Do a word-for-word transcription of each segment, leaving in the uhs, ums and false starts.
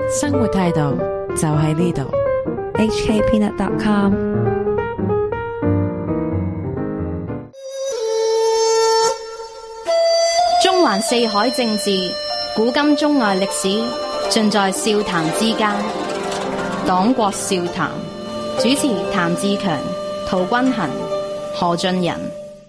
生活態度就喺呢度。 H K peanut dot com。 中環四海政治，古今中外歷史，盡在笑談之間。黨國笑談，主持譚志強、陶君行、何俊仁。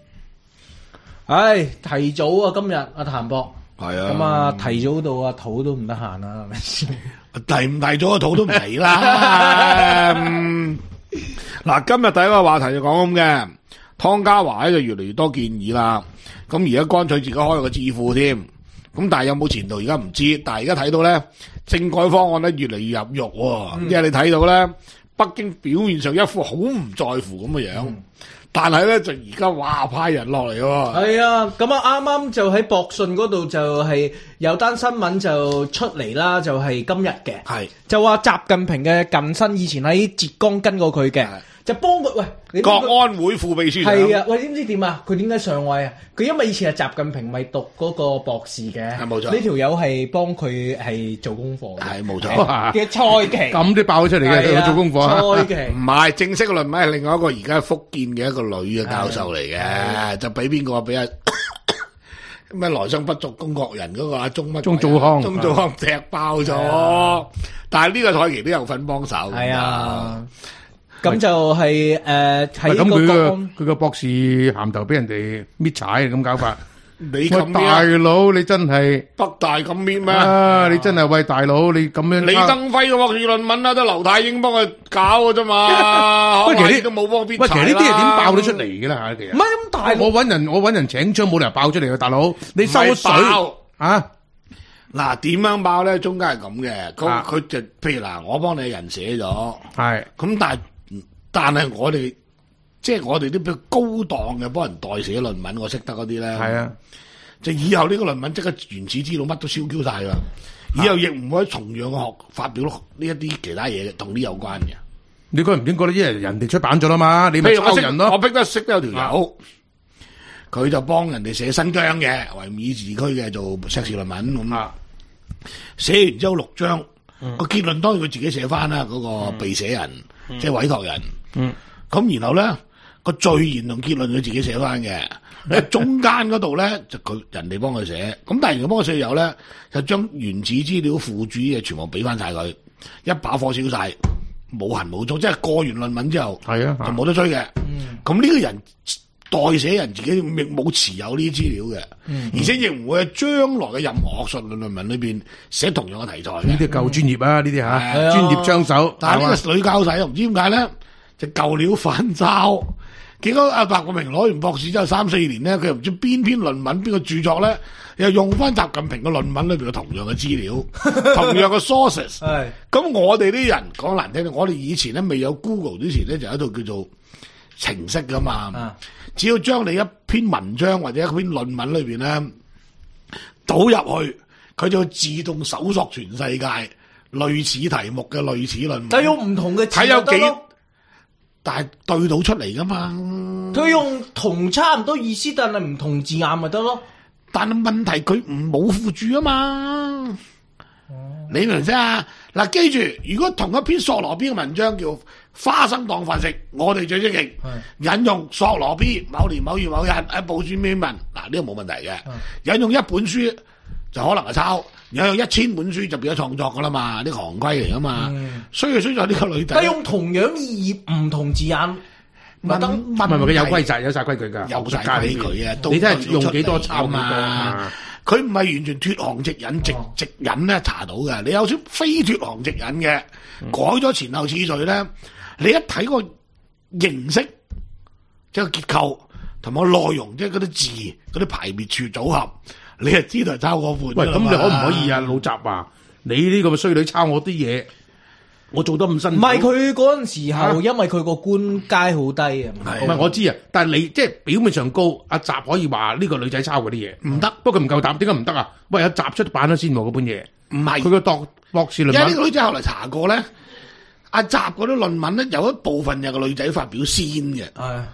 唉，提早啊，今日阿譚博係啊， 咁啊提早到阿土都唔得閒啦，係咪先？ 提唔提早個肚都唔嚟啦。嗱，今日第一個話題就講咁嘅，湯家驊咧就越嚟越多建議啦。咁而家乾脆自己開個智庫添，咁但係有冇前途而家唔知。但係而家睇到咧，政改方案咧越嚟越入肉喎，嗯、因為你睇到咧，北京表面上一副好唔在乎咁嘅樣。嗯但係咧就而家哇派人落嚟喎， 係啊，咁啊啱啱就喺博訊嗰度就係有單新聞就出嚟啦，就係、是、今日嘅，係就話習近平嘅近身以前喺浙江跟過佢嘅，就幫佢喂你國安會副秘書長係啊，喂，你知唔知點啊？佢點解上位啊？佢因為以前係習近平咪讀嗰個博士嘅，係冇錯。呢條友係幫佢係做功課嘅，係冇錯嘅蔡奇， 咁都爆咗出嚟嘅，佢做功課啊？ 蔡奇唔係正式嘅論文，係另外一個而家福建嘅一個女嘅教授嚟嘅，就俾邊個俾阿咩來生不足中國人嗰個阿鐘乜鐘祖康，鐘祖康踢爆咗，但係呢個蔡奇都有份幫手， 係啊。咁就係誒喺咁佢個佢個博士銜頭俾人哋搣踩咁搞法， 你咁大佬你真係北大咁搣咩？ 啊！你真係喂大佬你咁樣。 李登輝嘅博士論文啊，都劉太英幫佢搞嘅啫嘛。 喂，其實都冇幫邊？ 喂，其實呢啲係點爆咗出嚟嘅啦嚇？其實唔係咁大，我揾人我揾人請槍，冇理由爆出嚟嘅，大佬你收水啊！ 嗱，點樣爆咧？中間係咁嘅，佢佢就譬如嗱，我幫你人寫咗，係咁，但係。但係我哋即係我哋啲比較高檔嘅幫人代寫論文，我識得嗰啲咧，係啊，就以後呢個論文即刻原始資料乜都燒 Q 晒噶，以後亦唔會喺同樣嘅學發表呢一啲其他嘢同啲有關嘅。 你覺唔應該咧？因為人哋出版咗啦嘛，你咪抄人咯。 我逼得識得有條友，佢就幫人哋寫新疆嘅維吾爾自治區嘅做碩士論文咁啊，寫完之後六章，個結論當然佢自己寫翻啦，嗰個被寫人即係委託人。嗯，咁然後咧個序言同結論佢自己寫翻嘅，喺中間嗰度咧就佢人哋幫佢寫，咁但係人哋幫佢寫有咧就將原始資料附注嘅全部俾翻晒佢，一把火燒晒，冇痕冇蹤，即係過完論文之後係啊就冇得追嘅。嗯，咁呢個人代寫人自己亦冇持有呢啲資料嘅，嗯，而且亦唔會喺將來嘅任何學術論文裏邊寫同樣嘅題材。呢啲夠專業啊，呢啲吓專業槍手。 但係呢個女教授又唔知點解咧？就舊料反抄，結果阿白國明攞完博士之後三四年咧，佢又唔知邊篇論文邊個著作咧，又用翻習近平嘅論文裏邊嘅同樣嘅資料，同樣嘅 sources。係，咁我哋啲人講難聽啲，我哋以前咧未有 Google 之前咧，就有一套叫做程式噶嘛。啊，只要將你一篇文章或者一篇論文裏邊咧倒入去，佢就會自動搜索全世界類似題目嘅類似論文。 但用唔同嘅字睇有幾？但係對到出嚟噶嘛？ 佢用同差唔多意思，但係唔同字眼咪得咯。 但係問題佢唔冇附注啊嘛。嗯、你明唔明啊？嗱，記住，如果同一篇索羅 B 嘅文章叫花生當飯食，我哋最積極引用索羅 B 某年某月某日喺報書篇文，嗱，呢個冇問題嘅。引用一本書就可能係抄。有有一千本書就變咗創作噶啦嘛，呢個行規嚟噶嘛，嗯、所以所以就呢個女仔， 但用同樣意義唔同字眼， 唔係唔係佢有規則，有晒規矩噶， 有晒俾佢啊！ 你睇下用幾多抄嘛？ 佢唔係完全脫行直引，直直引咧查到嘅。你有少非脫行直引嘅，嗯、改咗前後次序咧，你一睇個形式，即係結構同埋內容，即係嗰啲字嗰啲排列處組合。你係知道係抄我半？ 喂，咁你可唔可以啊，老習啊？你呢個衰女抄我啲嘢，我做得咁辛苦。 唔係佢嗰陣時候，啊、因為佢個官階好低啊。 唔係我知啊，但係你即係表面上高，阿習可以話呢個女仔抄嗰啲嘢唔得，不過佢唔夠膽，點解唔得啊？喂，阿習出版咗先喎，嗰本嘢唔係佢個博博士論文。 因為呢個女仔後嚟查過咧，阿習嗰啲論文咧有一部分有個女仔發表先嘅。係。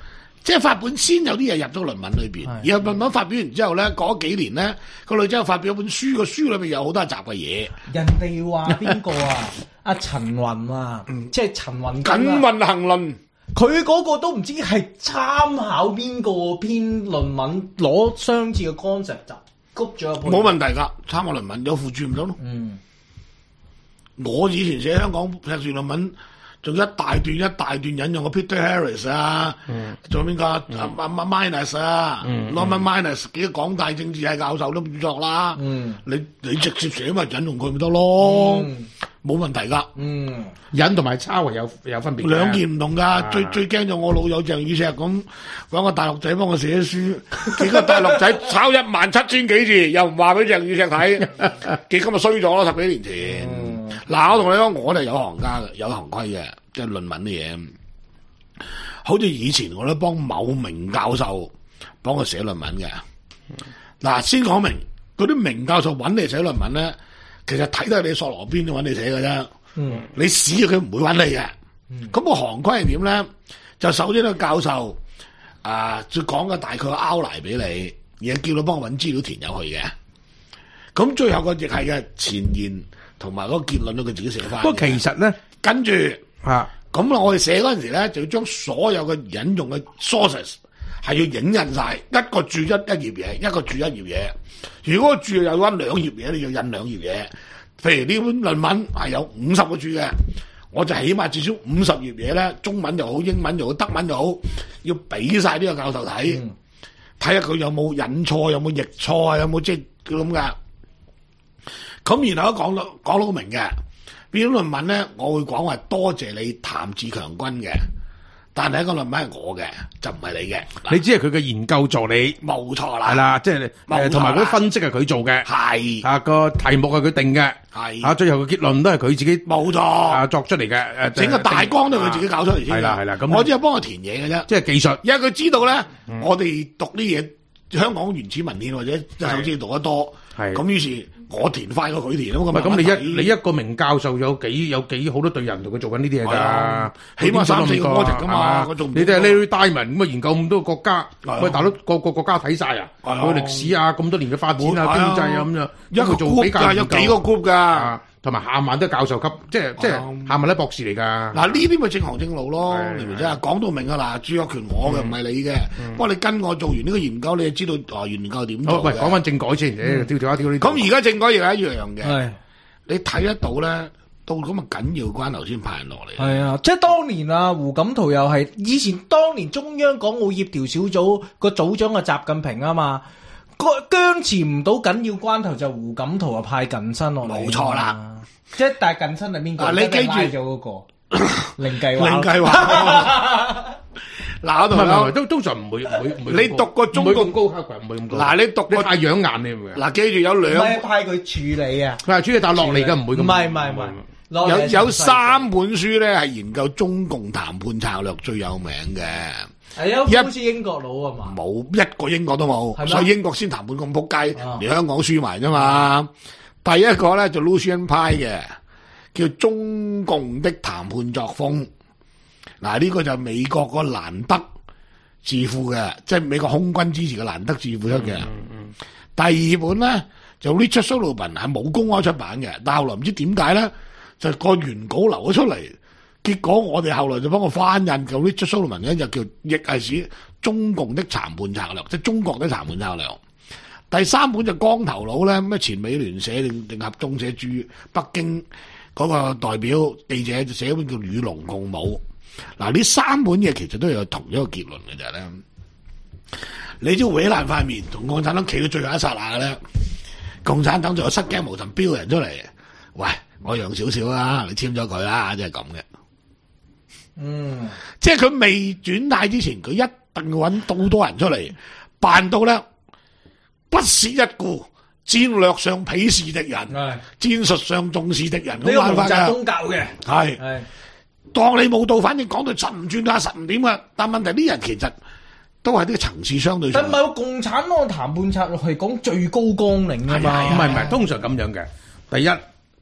即係法本先有啲嘢入咗論文裏邊，然後論文發表完之後咧，過咗幾年咧，個女仔又發表一本書，個書裏邊有好多集嘅嘢。 人哋話邊個啊？阿陳雲啊，即係陳雲緊運行論， 佢嗰個都唔知係參考邊個篇論文，攞相似嘅 concept 就谷咗入去。 冇問題㗎，參考論文有附註唔到咯。嗯，我以前寫香港碩士論文。仲一大段一大段引用個 Peter Harris 啊，仲有邊個阿阿 Minus 啊 ，Norman Minus 幾個港大政治系教授都唔作啦。你你直接寫咪引用佢咪得咯，冇問題㗎。 引同埋抄係有有分別。 兩件唔同㗎，最最驚就我老友鄭宇碩咁揾個大陸仔幫我寫書，結果大陸仔抄一萬七千幾字，又唔話俾鄭宇碩睇，結果咪衰咗咯，十幾年前。嗱，我同你講，我哋有行家嘅，有行規嘅，即係論文啲嘢。好似以前我都幫某名教授幫佢寫論文嘅。嗱，先講明嗰啲名教授揾你寫論文咧，其實睇都係你索羅邊度揾你寫嘅啫。嗯，你屎佢唔會揾你嘅。咁、嗯、個行規係點咧？就首先個教授啊，再講嘅大概個 outline 俾你，然後叫你幫我揾資料填入去嘅。咁最後個亦係嘅前言。同埋嗰個結論都佢自己寫翻。 不過其實咧，跟住嚇咁我哋寫嗰陣時咧，就要將所有嘅引用嘅 sources 係要影印晒，一個注一一頁嘢，一個注一頁嘢。如果個注有翻兩頁嘢，你要印兩頁嘢。譬如呢本論文係有五十個注嘅，我就起碼至少五十頁嘢咧，中文又好，英文又好，德文又好，要俾晒呢個教授睇，睇下佢有冇引錯，有冇譯錯啊，有冇即係咁噶。咁然後都講到講到明嘅，邊篇論文咧，我會講話多謝你譚志強君嘅，但係一個論文係我嘅，就唔係你嘅。 你只係佢嘅研究助理， 冇錯啦， 係啦，即係誒同埋嗰啲分析係佢做嘅， 係啊個題目係佢定嘅，係啊最後嘅結論都係佢自己冇錯啊作出嚟嘅，誒整個大綱都係佢自己搞出嚟先。係啦係啦，咁我只係幫佢填嘢嘅啫， 即係技術。 因為佢知道咧，嗯、我哋讀啲嘢，香港原始文獻或者首先讀得多，係咁於是。我填快過佢填咯，咁咁你一你一個名教授有幾有幾好多隊人同佢做緊呢啲嘢㗎， 起碼三四個 project 㗎嘛。 你哋係 Larry Diamond咁啊，研究咁多個國家，喂大佬個個國家睇晒啊，佢歷史啊，咁多年嘅發展啊，經濟啊咁樣，一個做比較有幾個 group 㗎。 同埋夏曼都係教授級，即係即係夏曼都博士嚟㗎。 嗱呢啲咪正行正路咯，明唔明啫？講到明啊！嗱，著作權我嘅唔係你嘅，不過你跟我做完呢個研究，你就知道啊研究點做。 喂，講翻政改先，誒跳跳下跳呢。 咁而家政改亦係一樣嘅，你睇得到咧，到咁啊緊要關頭先派人落嚟。 係啊，即係當年啊，胡錦濤又係以前當年中央港澳協調小組個組長嘅習近平啊嘛。個僵持唔到緊要關頭就胡錦濤啊派近身落嚟， 冇錯啦。 即係但係近身係邊個？ 你記住咗嗰個零計劃。 零計劃。嗱，我同你講， 都通常唔會唔會唔會。 你讀過中國咁高級唔會咁高。 嗱，你讀過太養眼你唔會。 嗱，記住有兩。 唔係派佢處理啊。 佢係處理但落嚟嘅唔會咁。 唔係唔係唔係。 有有三本書咧係研究中共談判策略最有名嘅。 係啊，好似英國佬啊嘛， 冇一個英國都冇，所以英國先談判咁仆街，連香港輸埋啫嘛。第一個咧就 Lucian 派嘅，叫中共的談判作風。嗱呢個就美國個蘭德智庫嘅，即係美國空軍支持嘅蘭德智庫出嘅。嗯嗯嗯、第二本咧就 Richard Sullivan 係冇公開出版嘅，但係後來唔知點解咧，就個原稿流咗出嚟。結果我哋後來就幫我翻印嘅 Richard Sullivan 咧就叫亦係指中共的談判策略，即係中國的談判策略。第三本就光頭佬咧，咩前美聯社定定合眾社駐北京嗰個代表記者就寫一本叫《與龍共舞》。嗱呢三本嘢其實都有同一個結論嘅就係咧，你只要搲爛塊面同共產黨企到最後一剎那嘅咧，共產黨就有失驚無神標人出嚟，喂我讓少少啦，你簽咗佢啦，即係咁嘅。嗯，即係佢未轉態之前，佢一定要揾到多人出嚟，扮到咧不屑一顧，戰略上鄙視敵人，戰術上重視敵人。呢個毛澤東教嘅，係係當你冇到，反正講到神唔轉啊，神唔點啊。但問題啲人其實都係啲層次相對上。但唔係共產黨談判策略係講最高綱領啊嘛， 唔係唔係，通常咁樣嘅。第一。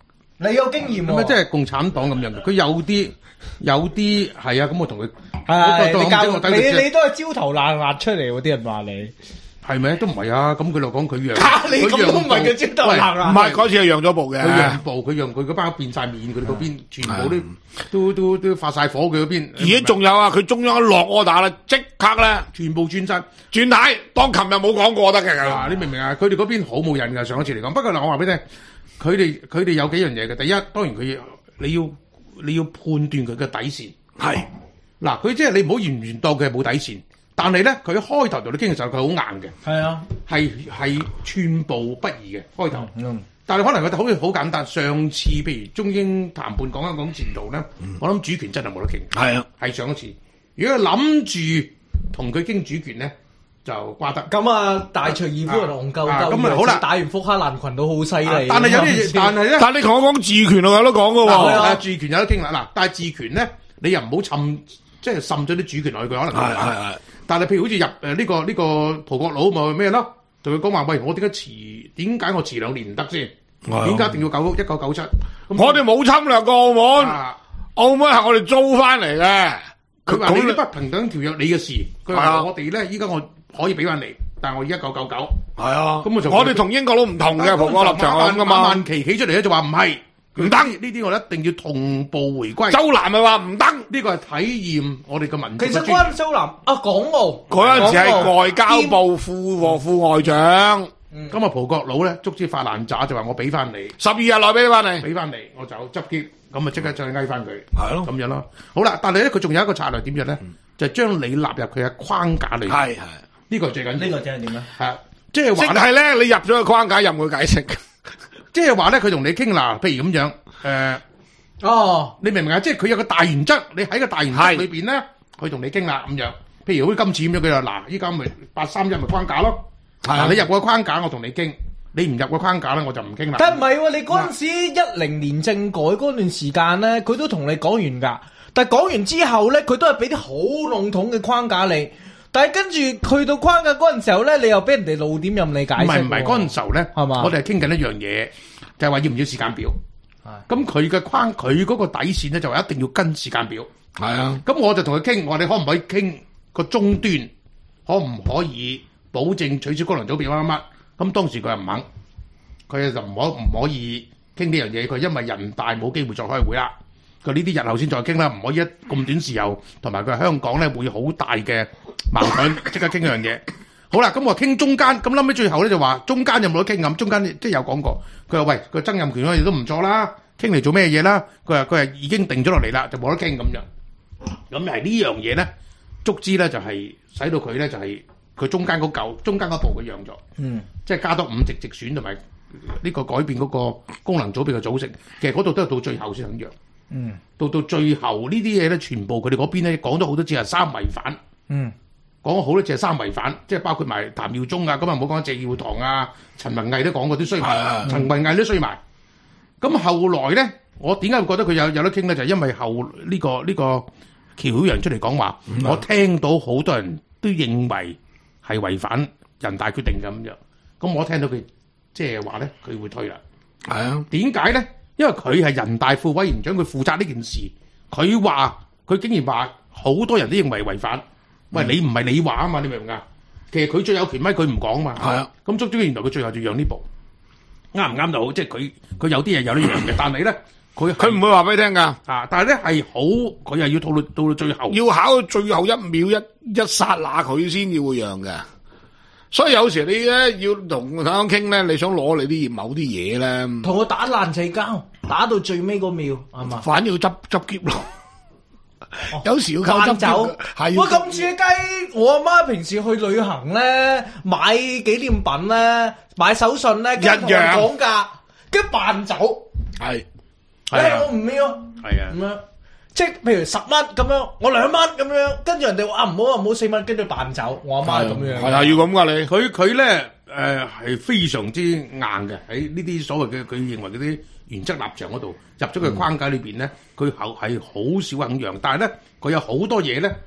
你有經驗喎， 咁即係共產黨咁樣嘅，佢有啲有啲係啊，咁我同佢係你教你你都係焦頭爛額出嚟喎，啲人話你。 係咪都唔係啊？咁佢就講佢讓， 你咁都唔係佢焦頭爛額。 唔係嗰次係讓咗步嘅， 佢讓步，佢讓佢嗰班變晒面，佢哋嗰邊全部都都都都發晒火，佢嗰邊。 而家仲有啊，佢中央一落柯打啦，即刻咧全部轉身轉軚，當琴日冇講過得嘅。 嗱，你明唔明啊？佢哋嗰邊好冇癮㗎，上一次嚟講。不過嗱，我話俾你聽，佢哋佢哋有幾樣嘢嘅。第一，當然佢你要你要判斷佢嘅底線。 係嗱，佢即係你唔好完全當佢係冇底線。但係咧，佢開頭同你傾嘅時候，佢好硬嘅。 係啊， 係係寸步不移嘅開頭。 嗯， 但係可能佢好好簡單。上次譬如中英談判講緊講前途咧，嗯、我諗主權真係冇得傾。係啊，係上一次。如果佢諗住同佢傾主權咧，就瓜得。咁啊，大徐二夫人戇鳩鳩。咁啊好啦，打完福克蘭群島好犀利。但係有啲嘢，但係咧， 但係你同我講治權我有得講嘅喎。 啊，治權有得傾啦。嗱，但係治權咧，你又唔好滲，即係滲咗啲主權落去，佢可能係係係。但係譬如好似入誒呢、呃這個呢、這個葡國佬咪咩咯？同佢講話喂，我點解遲？點解我遲兩年唔得先？點解一定要九一九九七？ 我哋冇侵略過澳門， 啊、 澳門係我哋租翻嚟嘅。 佢話你啲不平等條約你嘅事。佢話我哋咧依家我可以俾翻你，但係我而家九九九。係啊，咁我就我哋同英國佬唔同嘅葡國立場咁噶嘛。馬萬祺企出嚟咧就話唔係。唔得，呢啲我哋一定要同步回歸。周南咪話唔得，呢個係體驗我哋嘅民族。其實關周南啊，港澳嗰陣時係外交部副和副外長。 咁啊，葡國佬咧，足之發爛渣就話我俾翻你， 十二日內俾翻你， 俾翻你，我走執結，咁啊即刻再翳翻佢。係咯，咁樣咯。好啦，但係咧，佢仲有一個策略點樣咧，就係將你納入佢嘅框架裏。係係，呢個最緊要。呢個即係點咧？係即係話，即係咧，你入咗個框架，任佢解釋。即係話咧，佢同你傾嗱，譬如咁樣，誒、呃，哦，你明唔明啊？即係佢有個大原則，你喺個大原則裏邊咧，佢同你傾啦咁樣。譬如好似今次咁樣，佢話嗱，依家咪八三一咪框架咯。係啊，你入個框架，我同你傾；你唔入個框架咧，我就唔傾啦。 但係唔係喎，你嗰陣時一零年政改嗰段時間咧，佢都同你講完㗎。但係講完之後咧，佢都係俾啲好籠統嘅框架你。但係跟住去到框架嗰陣時候咧，你又俾人哋露點任你解釋。唔係唔係，嗰陣時候咧，係嘛？我哋係傾緊一樣嘢，就係話要唔要時間表。係。咁佢嘅框，佢嗰個底線咧，就話一定要跟時間表。係啊。咁我就同佢傾，我哋可唔可以傾個終端？可唔可以保證取消功能組別乜乜乜？咁當時佢又唔肯，佢就唔可唔可以傾呢樣嘢。佢因為人大冇機會再開會啦。佢呢啲日後先再傾啦，唔可以一咁短時候，同埋佢香港咧會好大嘅矛盾，即刻傾一樣嘢。好啦，咁我傾中間，咁諗起最後咧就話中間有冇得傾咁？中間即係有講過，佢話喂個曾蔭權嗰啲都唔錯啦，傾嚟做咩嘢啦？佢話佢係已經定咗落嚟啦，就冇得傾咁樣。咁係呢樣嘢咧，足之咧就係使到佢咧就係佢中間嗰嚿中間嗰步佢讓咗，嗯，即係加多五席直選同埋呢個改變嗰個功能組別嘅組成，其實嗰度都係到最後先肯讓。嗯，到到最後呢啲嘢咧，全部佢哋嗰邊咧講咗好多次係三違反。嗯，講咗好多次係三違反，即係包括埋譚耀宗啊，咁啊唔好講謝耀堂啊、陳文毅都講過啲衰埋，陳文毅都衰埋。咁後來咧，我點解會覺得佢有有得傾咧？就係因為後呢個呢個喬曉陽出嚟講話，我聽到好多人都認為係違反人大決定咁樣。咁我聽到佢即係話咧，佢會推啦。係啊，點解咧？因為佢係人大副委員長，佢負責呢件事。佢話佢竟然話好多人都認為違反。喂，你唔係你話啊嘛？你明唔明啊？其實佢最有權威，佢唔講嘛。係啊。咁足足原來佢最後就讓呢步，啱唔啱就好。即係佢佢有啲嘢有得讓嘅，但係咧佢佢唔會話俾你聽㗎。啊！但係咧係好，佢又要到到到到最後， 要考到最後一秒一一剎那佢先至會讓嘅。所以有時你咧要同佢傾咧，你想攞你啲某啲嘢咧， 同我打爛仔交，打到最尾嗰秒係嘛？ 反要執執劫咯。哦、有時要靠執走。係。哇！咁似嘅雞，我阿媽平時去旅行咧，買紀念品咧，買手信咧，跟住同人講價，跟住扮走。係。誒、欸，我唔要。係啊。咁樣。即係譬如十蚊咁樣，我兩蚊咁樣，跟住人哋話啊唔好啊唔好四蚊，跟住扮走，我阿媽咁樣。 係啊，要咁噶你。 佢佢咧誒係非常之硬嘅，喺呢啲所謂嘅佢認為嗰啲原則立場嗰度，入咗佢框架裏邊咧，佢係係好少肯讓，但係咧佢有好多嘢咧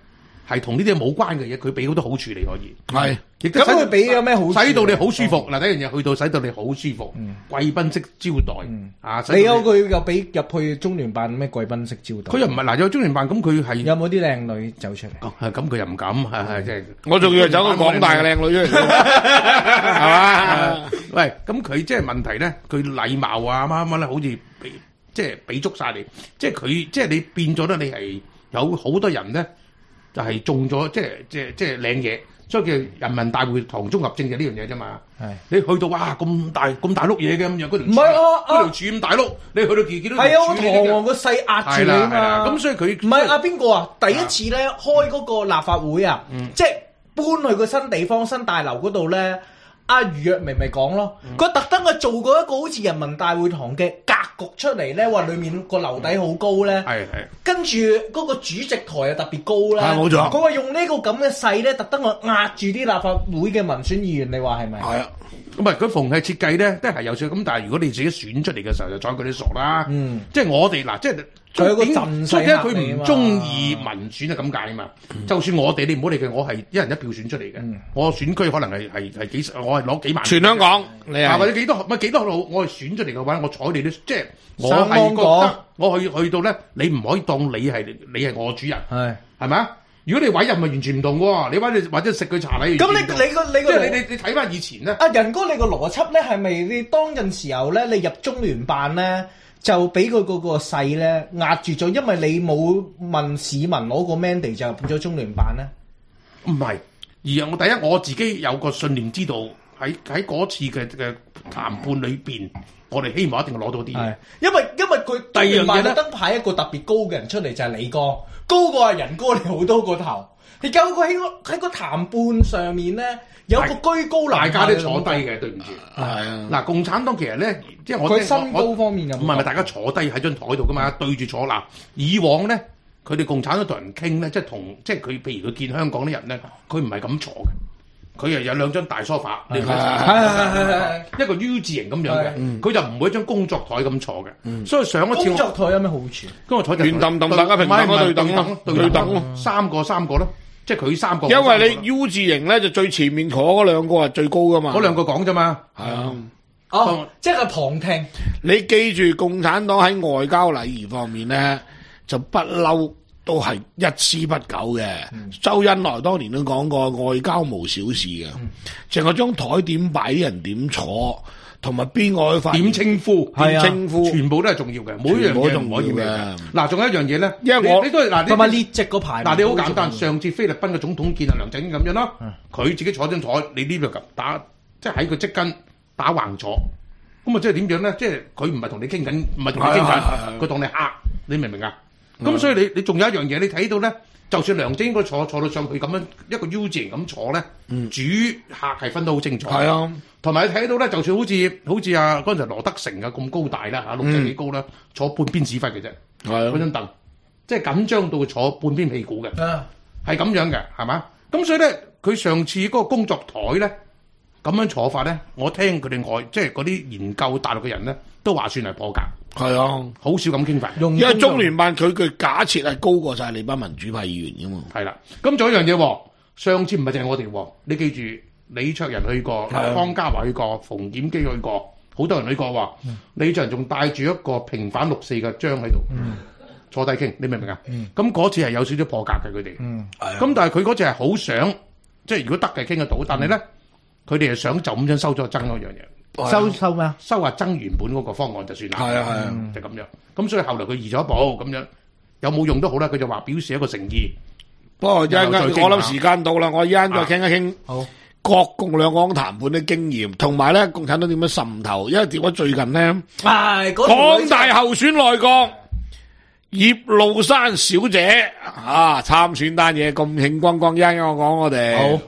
係同呢啲冇關嘅嘢，佢俾好多好處你可以。 係， 咁佢俾有咩好處？ 使到你好舒服。嗱，第一樣嘢去到使到你好舒服，貴賓式招待啊！ 你有佢又俾入去中聯辦咩貴賓式招待？ 佢又唔係嗱，有中聯辦咁佢係有冇啲靚女走出嚟？ 哦，係咁佢又唔敢，係係即係。 我仲以為走個廣大嘅靚女出嚟，係嘛？ 喂，咁佢即係問題咧，佢禮貌啊乜乜咧，好似俾即係俾足晒你，即係佢即係你變咗咧，你係有好多人咧。就係中咗，即係即係即係領嘢，所以叫人民大會堂綜合症就呢樣嘢啫嘛。係你去到哇咁大咁大碌嘢嘅咁樣，嗰條唔係啊，嗰條柱咁大碌，你去到見見到係啊， 堂皇個勢壓住你啊嘛。 咁所以佢唔係啊邊個啊？第一次咧開嗰個立法會啊，即係搬去個新地方新大樓嗰度咧。阿余若明咪講咯，佢特登去做過一個好似人民大會堂嘅格局出嚟咧，話裡面個樓底好高咧，係係，跟住嗰個主席台又特別高啦，冇錯。佢話用呢個咁嘅勢咧，特登去壓住啲立法會嘅民選議員，你話係咪？係啊。 咁咪佢逢係設計咧，都係有少咁。但係如果你自己選出嚟嘅時候，就睬佢啲傻啦。嗯，即係我哋嗱，即係佢有個陣勢， 佢唔中意民選啊，咁解啊嘛。就算我哋，你唔好理佢，我係一人一票選出嚟嘅。嗯、我選區可能係係係幾十，我係攞幾萬。全香港，你啊，或者幾多？唔係幾多號？我係選出嚟嘅話，我睬你啲，即係我係覺得，我去去到咧，你唔可以當你係你係我主人，係係咪啊？如果你委任咪完全唔同喎，你委你或者食佢茶禮。咁你你個你個即係你你你睇翻以前咧。阿仁哥，你個邏輯咧係咪你當陣時候咧，你入中聯辦咧就俾佢嗰個勢咧壓住咗，因為你冇問市民攞個 mandate 就變咗中聯辦咧？唔係，而係我第一我自己有個信念，知道喺喺嗰次嘅嘅談判裏邊，我哋希望一定攞到啲嘢。因為因為佢第二樣嘢咧，特登派一個特別高嘅人出嚟就係李哥。高過阿仁哥你好多個頭，你有個喺個喺個談判上面咧，有個居高臨下，大家都坐低嘅，對唔住。係啊，嗱，共產黨其實咧，即係我佢身高方面又唔係咪大家坐低喺張台度噶嘛，對住坐嗱。以往咧，佢哋共產黨同人傾咧，即係同即係佢，譬如佢見香港啲人咧，佢唔係咁坐嘅。佢又有兩張大梳化，你睇下，一個 U 字形咁樣嘅，佢就唔會一張工作台咁坐嘅。所以上一次工作台有咩好處？工作台就圓揼揼，大家平等對等咯，對等咯，三個三個咯，即係佢三個。因為你 U 字形咧，就最前面坐嗰兩個係最高噶嘛。嗰兩個講啫嘛。係啊。哦，即係個旁聽。你記住，共產黨喺外交禮儀方面咧，就不嬲。都係一絲不苟嘅。嗯、周恩來當年都講過，外交無小事嘅，淨係張台點擺，啲人點坐，同埋邊個去發點稱呼，點稱呼，全部都係重要嘅，每樣嘢都唔可以嘅。嗱，仲有一樣嘢咧，因為我你都係嗱，同埋列席嗰排，嗱你好簡單，上次菲律賓嘅總統見阿梁振英咁樣咯，佢、嗯、自己坐張台，你呢度咁打，即係喺佢側跟打橫坐，咁啊即係點樣咧？即係佢唔係同你傾緊，唔係同你傾緊，佢同你嚇，你明唔明啊？咁、嗯、所以你你仲有一樣嘢，你睇到咧，就算梁振英應該坐坐到上去咁樣一個 U 字形咁坐咧，嗯、主客係分得好清楚。係啊，同埋你睇到咧，就算好似好似啊嗰陣時羅德成啊咁高大啦嚇，六尺幾高啦，嗯、坐半邊指揮嘅啫。係啊，嗰張凳即係緊張到坐半邊屁股嘅，係咁、啊、樣嘅，係嘛？咁所以咧，佢上次嗰個工作台咧咁樣坐法咧，我聽佢哋外即係嗰啲研究大陸嘅人咧，都話算係破格。係啊，好少咁傾法，因為中聯辦佢佢假設係高過晒你班民主派議員噶嘛。係啦，咁仲有一樣嘢，上次唔係淨係我哋，你記住李卓人去過，方家華去過，馮檢基去過，好多人去過話，嗯、李卓人仲帶住一個平反六四嘅章喺度，嗯、坐低傾，你明唔明啊？咁嗰、嗯、次係有少少破格嘅佢哋，咁、嗯、但係佢嗰次係好想，即係如果得嘅傾得到，但係咧，佢哋係想就咁樣收咗爭嗰樣嘢。收收咩啊？收下曾原本嗰個方案就算啦。係啊係啊，就咁樣。咁所以後來佢移咗一步咁樣，有冇用都好啦。佢就話表示一個誠意。不過一陣間我諗時間到啦，我一陣再傾一傾。好，國共兩黨談判嘅經驗，同埋咧共產黨點樣滲透。因為點解最近咧，港大候選內閣葉露珊小姐啊參選單嘢咁興轟轟，一陣間我講我哋。好。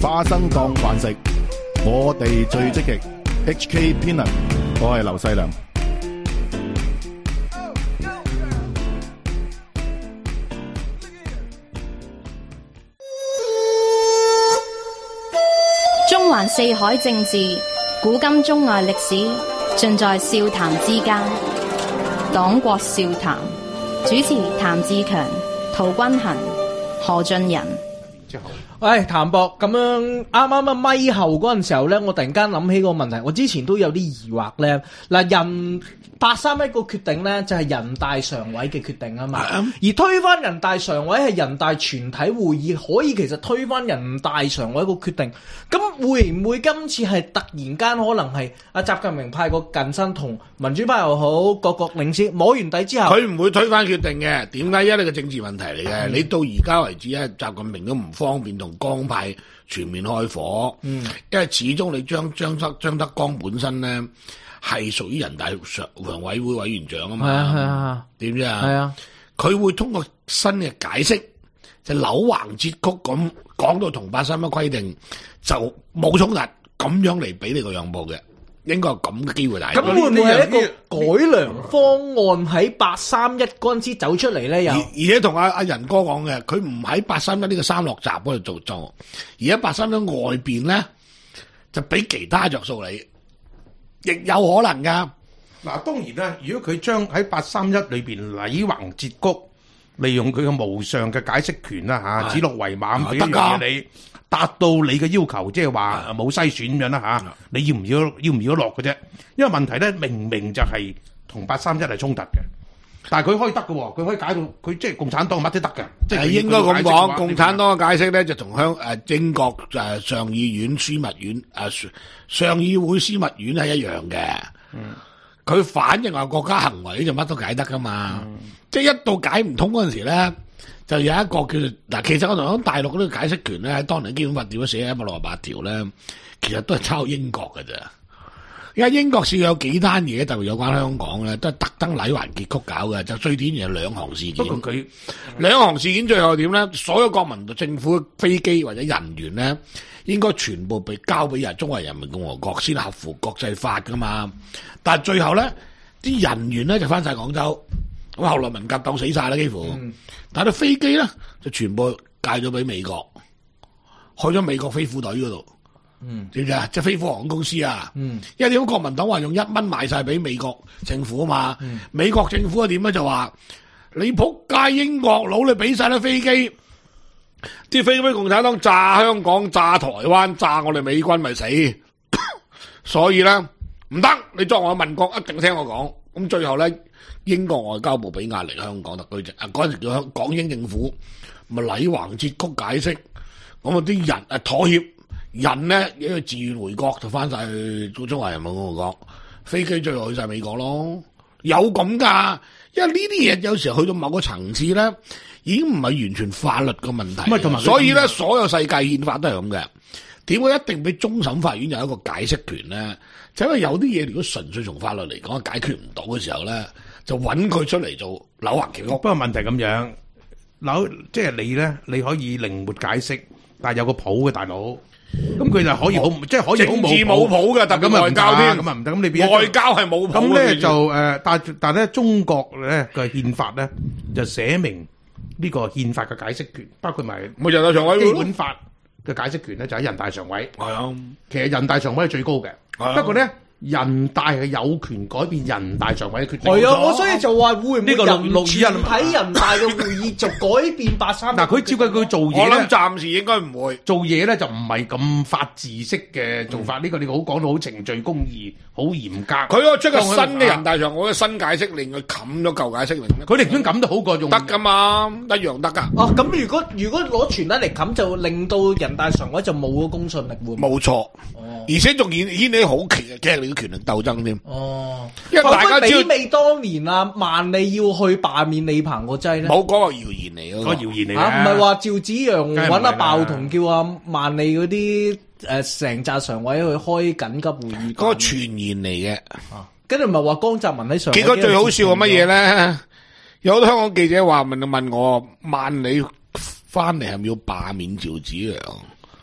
花生當飯食，我哋最積極。H K Peanut， 我係劉細良。 中環四海政治，古今中外歷史，盡在笑談之間。黨國笑談，主持譚志強、陶君行、何俊仁。 喂，譚博，咁樣啱啱啊咪後嗰陣時候咧，我突然間諗起個問題，我之前都有啲疑惑咧。嗱，人八三一個決定咧，就係人大常委嘅決定啊嘛，而推翻人大常委係人大全體會議可以其實推翻人大常委個決定，咁會唔會今次係突然間可能係阿習近平派個近身同民主派又好各國領事摸完底之後， 佢唔會推翻決定嘅？點解？因為呢個政治問題嚟嘅，嗯、你到而家為止咧，習近平都唔方便同江派全面開火，嗯、因為始終你張張德張德江本身咧係屬於人大常委會委員長啊嘛，係啊係啊，點知啊？係啊，佢會通過新嘅解釋，就扭橫折曲咁講到同八三一規定就冇衝突，咁樣嚟俾你個讓步嘅，應該係咁嘅機會大。咁會唔會係一個改良方案喺八三一嗰陣時走出嚟咧？又而而且同阿阿仁哥講嘅，佢唔喺八三一呢個三落閘嗰度做做，而喺八三一外邊咧就俾其他着數你。亦有可能噶， 嗱當然啦，如果佢將喺八三一裏邊禮橫折曲，利用佢嘅無上嘅解釋權啦吓，指鹿為馬俾樣嘢你，達到你嘅要求，即係話冇篩選咁樣啦吓，你要唔要要唔要落嘅啫？因為問題咧，明明就係同八三一係衝突嘅，但係佢可以得嘅，佢可以解到佢即係共產黨乜都得嘅，即係應該咁講。共產黨嘅解釋咧就同香誒英國誒上議院樞密院誒上議會樞密院係一樣嘅。佢、嗯、反映話國家行為就乜都解得噶嘛。嗯、即係一到解唔通嗰陣時咧，就有一個叫做嗱，其實我同講大陸嗰啲解釋權咧，喺當年基本法點樣寫一百六十八條咧，其實都係抄英國嘅啫。因為英國試過有幾單嘢，特別有關香港咧，都係特登禮橫結曲搞嘅，就最典型係兩項事件。不過佢兩項事件最後點咧？所有國民政府飛機或者人員咧，應該全部被交俾人中華人民共和國先合乎國際法噶嘛。但係最後咧，啲人員咧就翻晒廣州，咁後來文革黨死晒啦，幾乎。嗯、但係啲飛機咧就全部介咗俾美國，去咗美國飛虎隊嗰度。嗯，知唔知啊？即係飛虎航空公司啊，嗯，因為點解國民黨話用一蚊賣晒俾美國政府啊嘛，嗯、美國政府啊點咧就話你仆街英國佬，你俾晒啲飛機，啲飛機共產黨炸香港、炸台灣、炸我哋美軍咪死，所以咧唔得，你作為民國一定聽我講。咁最後咧，英國外交部俾壓力香港特區政，啊嗰陣時叫港英政府，咪禮橫折曲解釋，咁啊啲人啊妥協。人咧，因為自願回國就翻晒去中華人民共和國，飛機最後去晒美國咯，有咁噶。因為呢啲嘢有時候去到某個層次咧，已經唔係完全法律嘅問題。咁所以咧，所有世界憲法都係咁嘅。點解一定俾終審法院有一個解釋權咧？就因為有啲嘢如果純粹從法律嚟講解決唔到嘅時候咧，就揾佢出嚟做扭橫折曲。不過問題咁樣，扭即係你咧，你可以靈活解釋，但係有個譜嘅大佬。咁佢就可以好，即係可以好政治冇譜嘅，特別外交添，咁啊唔得，咁你變外交係冇譜。 咁咧就誒，但係但係咧，中國咧嘅憲法咧就寫明呢個憲法嘅解釋權，包括埋咪人大常委基本法嘅解釋權咧，就喺人大常委。係啊，其實人大常委係最高嘅，不過咧。人大係有權改變人大常委嘅決定。 係啊，我所以就話會唔會人全體人大嘅會議就改變八三一？ 嗱，佢照計佢做嘢咧， 我諗暫時應該唔會做嘢咧，就唔係咁法治式嘅做法。呢、嗯、個你好講到好程序公義，好嚴格。 佢嗰出個新嘅人大常委嘅新解釋令，佢冚咗舊解釋令。 佢寧願冚都好過用。 得噶嘛，一樣得噶。 哦，咁如果如果攞全體嚟冚，就令到人大常委就冇咗公信力喎。 冇錯。哦，而且仲顯顯起好奇嘅激烈嘅權力鬥爭添。 哦， 因為大家知道比未當年啊，萬里要去罷免李鵬個劑咧， 冇講個謠言嚟嗰個謠言嚟嘅，唔係話趙紫陽揾阿鮑彤叫阿萬里嗰啲誒成紮常委去開緊急會議， 嗰個傳言嚟嘅。 啊，跟住唔係話江澤民喺上， 結果最好笑係乜嘢咧？有好多香港記者話問問我萬里翻嚟係咪要罷免趙紫陽？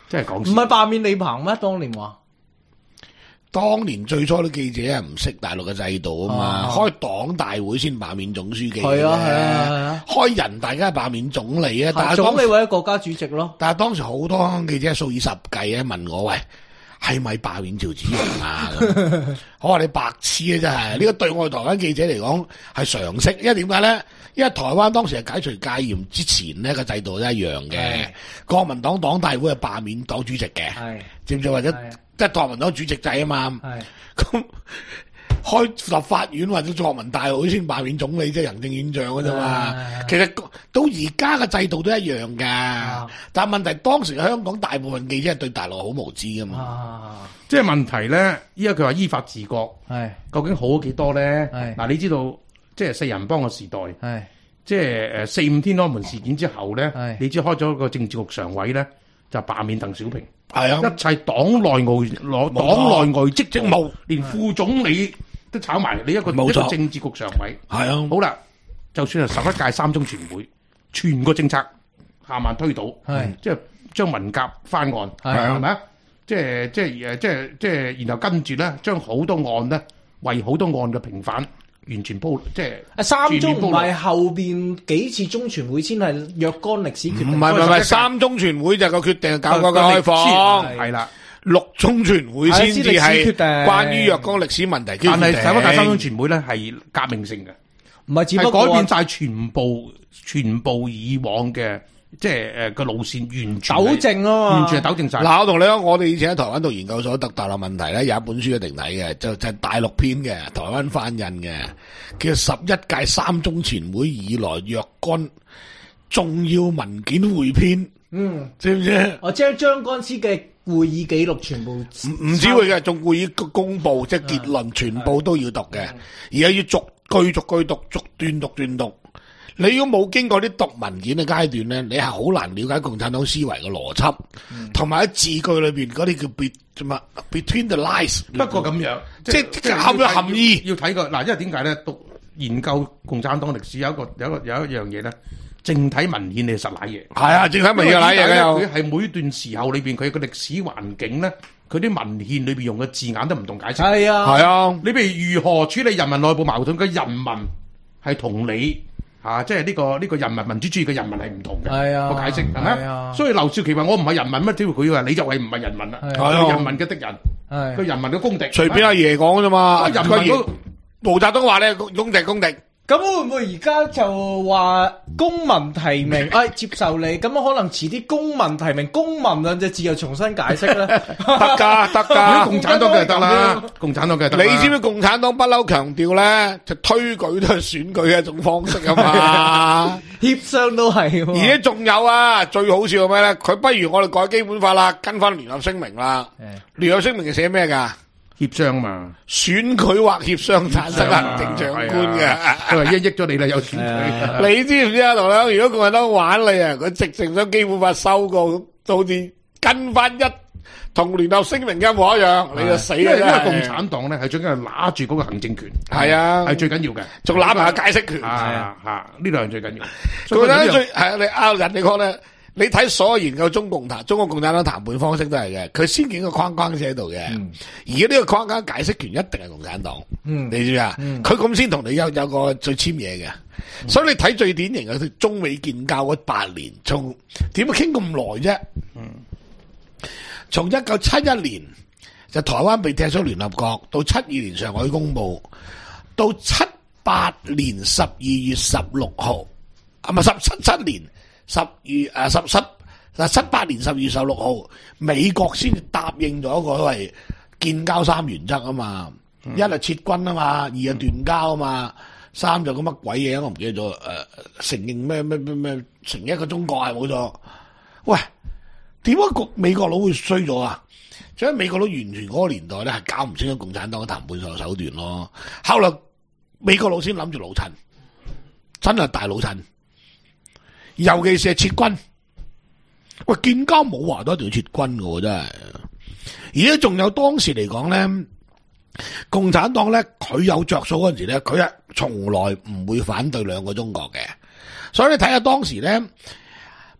真係講笑。 唔係罷免李鵬咩？當年話。 當年最初啲記者係唔識大陸嘅制度啊嘛，啊開黨大會先罷免總書記。係啊係啊係啊，開人大家罷免總理啊，但係總理或者國家主席咯。 但係當時好多記者數以十計啊問我喂，係咪罷免趙紫陽啊？我話你白痴啊真係，呢、這個對我哋台灣記者嚟講係常識，因為點解咧？因為台灣當時係解除戒嚴之前呢個制度都一樣嘅，國民黨黨大會係罷免黨主席嘅，知唔知或者？即係國民黨主席制啊嘛，咁開立法院或者國民大會先罷免總理，即係行政院長嘅啫嘛。其實到而家嘅制度都一樣噶，但係問題當時香港大部分記者係對大陸好無知噶嘛。 即係問題咧，依家佢話依法治國，究竟好咗幾多咧？嗱，你知道即係四人幫嘅時代，即係誒四五天安門事件之後咧，你知開咗個政治局常委咧，就罷免鄧小平。係啊，一切黨內外攞黨內外職職務，連副總理都炒埋，你一個一個政治局常委。係啊，好啦，就算係十一屆三中全會，全個政策下萬推倒，係即係將文革翻案，係係咪啊？即係即係誒，即係即係，然後跟住咧，將好多案咧，為好多案嘅平反。完全鋪即係啊！三中唔係後邊幾次中全會先係若干歷史決定，唔係唔係三中全會就個決定搞個開放係啦，六中全會先至係關於若干歷史問題。 但係第一屆三中全會咧係革命性嘅， 唔係只不過改變晒全部全部以往嘅即係誒個路線，完全糾正啊嘛， 完全係糾正晒。 嗱，我同你講，我哋以前喺台灣讀研究所，讀大陸問題咧，有一本書一定睇嘅，就就係大陸篇嘅，台灣翻印嘅，叫《十一屆三中全會以來若干重要文件彙編》。嗯，知唔知？ 我將將嗰陣時嘅會議記錄全部唔唔止會嘅，仲會議公布，即係結論全部都要讀嘅，而家要逐句逐句讀，逐段讀段讀。你如果冇經過啲讀文件嘅階段咧，你係好難了解共產黨思維嘅邏輯，同埋喺字句裏邊嗰啲叫 be 做乜 between the lines。 不過咁樣， 即係含咗含義。 要睇個嗱，因為點解咧？讀研究共產黨歷史有一個有一個有一樣嘢咧，正體文獻你實賴嘢。係啊，正體文獻賴嘢嘅又。佢係每段時候裏邊佢個歷史環境咧，佢啲文獻裏邊用嘅字眼都唔同解釋。 係啊， 係啊。你譬如如何處理人民內部矛盾嘅人民係同你。啊，即係呢個呢個人民民主主義嘅人民係唔同嘅，係啊，個解釋係咪啊？所以劉少奇話我唔係人民乜？屌佢話你就係唔係人民啦，係人民嘅敵人，係佢人民嘅公敵。 隨便阿爺講啫嘛，人民毛澤東話咧公敵公敵。 咁會唔會而家就話公民提名？哎，接受你咁可能遲啲公民提名，公民兩隻字又重新解釋咧？ 得噶得噶， 共產黨梗係得啦，共產黨梗係得。 你知唔知共產黨不嬲強調咧，就推舉都係選舉嘅一種方式啊嘛， 協商都係。 而且仲有啊，最好笑係咩咧？佢不如我哋改基本法啦，跟翻聯合聲明啦。聯合聲明係寫咩噶？ 協商嘛， 選舉或協商產生行政長官嘅， 佢話一益咗你啦，有選舉。 你知唔知啊，同你如果共產黨玩你啊，佢直情將基本法修過，好似跟翻一同聯合聲明一模一樣，你就死啦！因為因為共產黨咧係最緊係拿住嗰個行政權， 係啊， 係最緊要嘅， 仲拿埋個解釋權，係啊，吓呢兩樣最緊要。佢咧最係啊，你拗人哋講咧。你睇所有研究中共談中國共產黨談判方式都係嘅，佢先見個框框寫喺度嘅，嗯、而家呢個框框解釋權一定係共產黨，嗯、你知唔知啊？佢咁先同你有有個最簽嘢嘅，嗯、所以你睇最典型嘅中美建交嗰八年，從點解傾咁耐啫？從一九七一年就台灣被踢出聯合國，到七二年上海公報，到七八年十二月十六號，啊唔係十七七年。十月誒十七嗱七八年十月十六號，美國先答應咗一個所謂建交三原則啊嘛，嗯、一係撤軍啊嘛，二係斷交啊嘛，三就個乜鬼嘢我唔記得咗誒、呃，承認咩咩咩咩承認一個中國係冇錯。喂，點解個美國佬會衰咗啊？所以美國佬完全嗰個年代咧係搞唔清楚共產黨嘅談判手手段咯。後來美國佬先諗住老襯，真係大老襯。尤其是係撤軍，喂，建交冇話都一定要撤軍嘅，真係。而家仲有當時嚟講咧，共產黨咧佢有着數嗰陣時咧，佢係從來唔會反對兩個中國嘅。所以你睇下當時咧，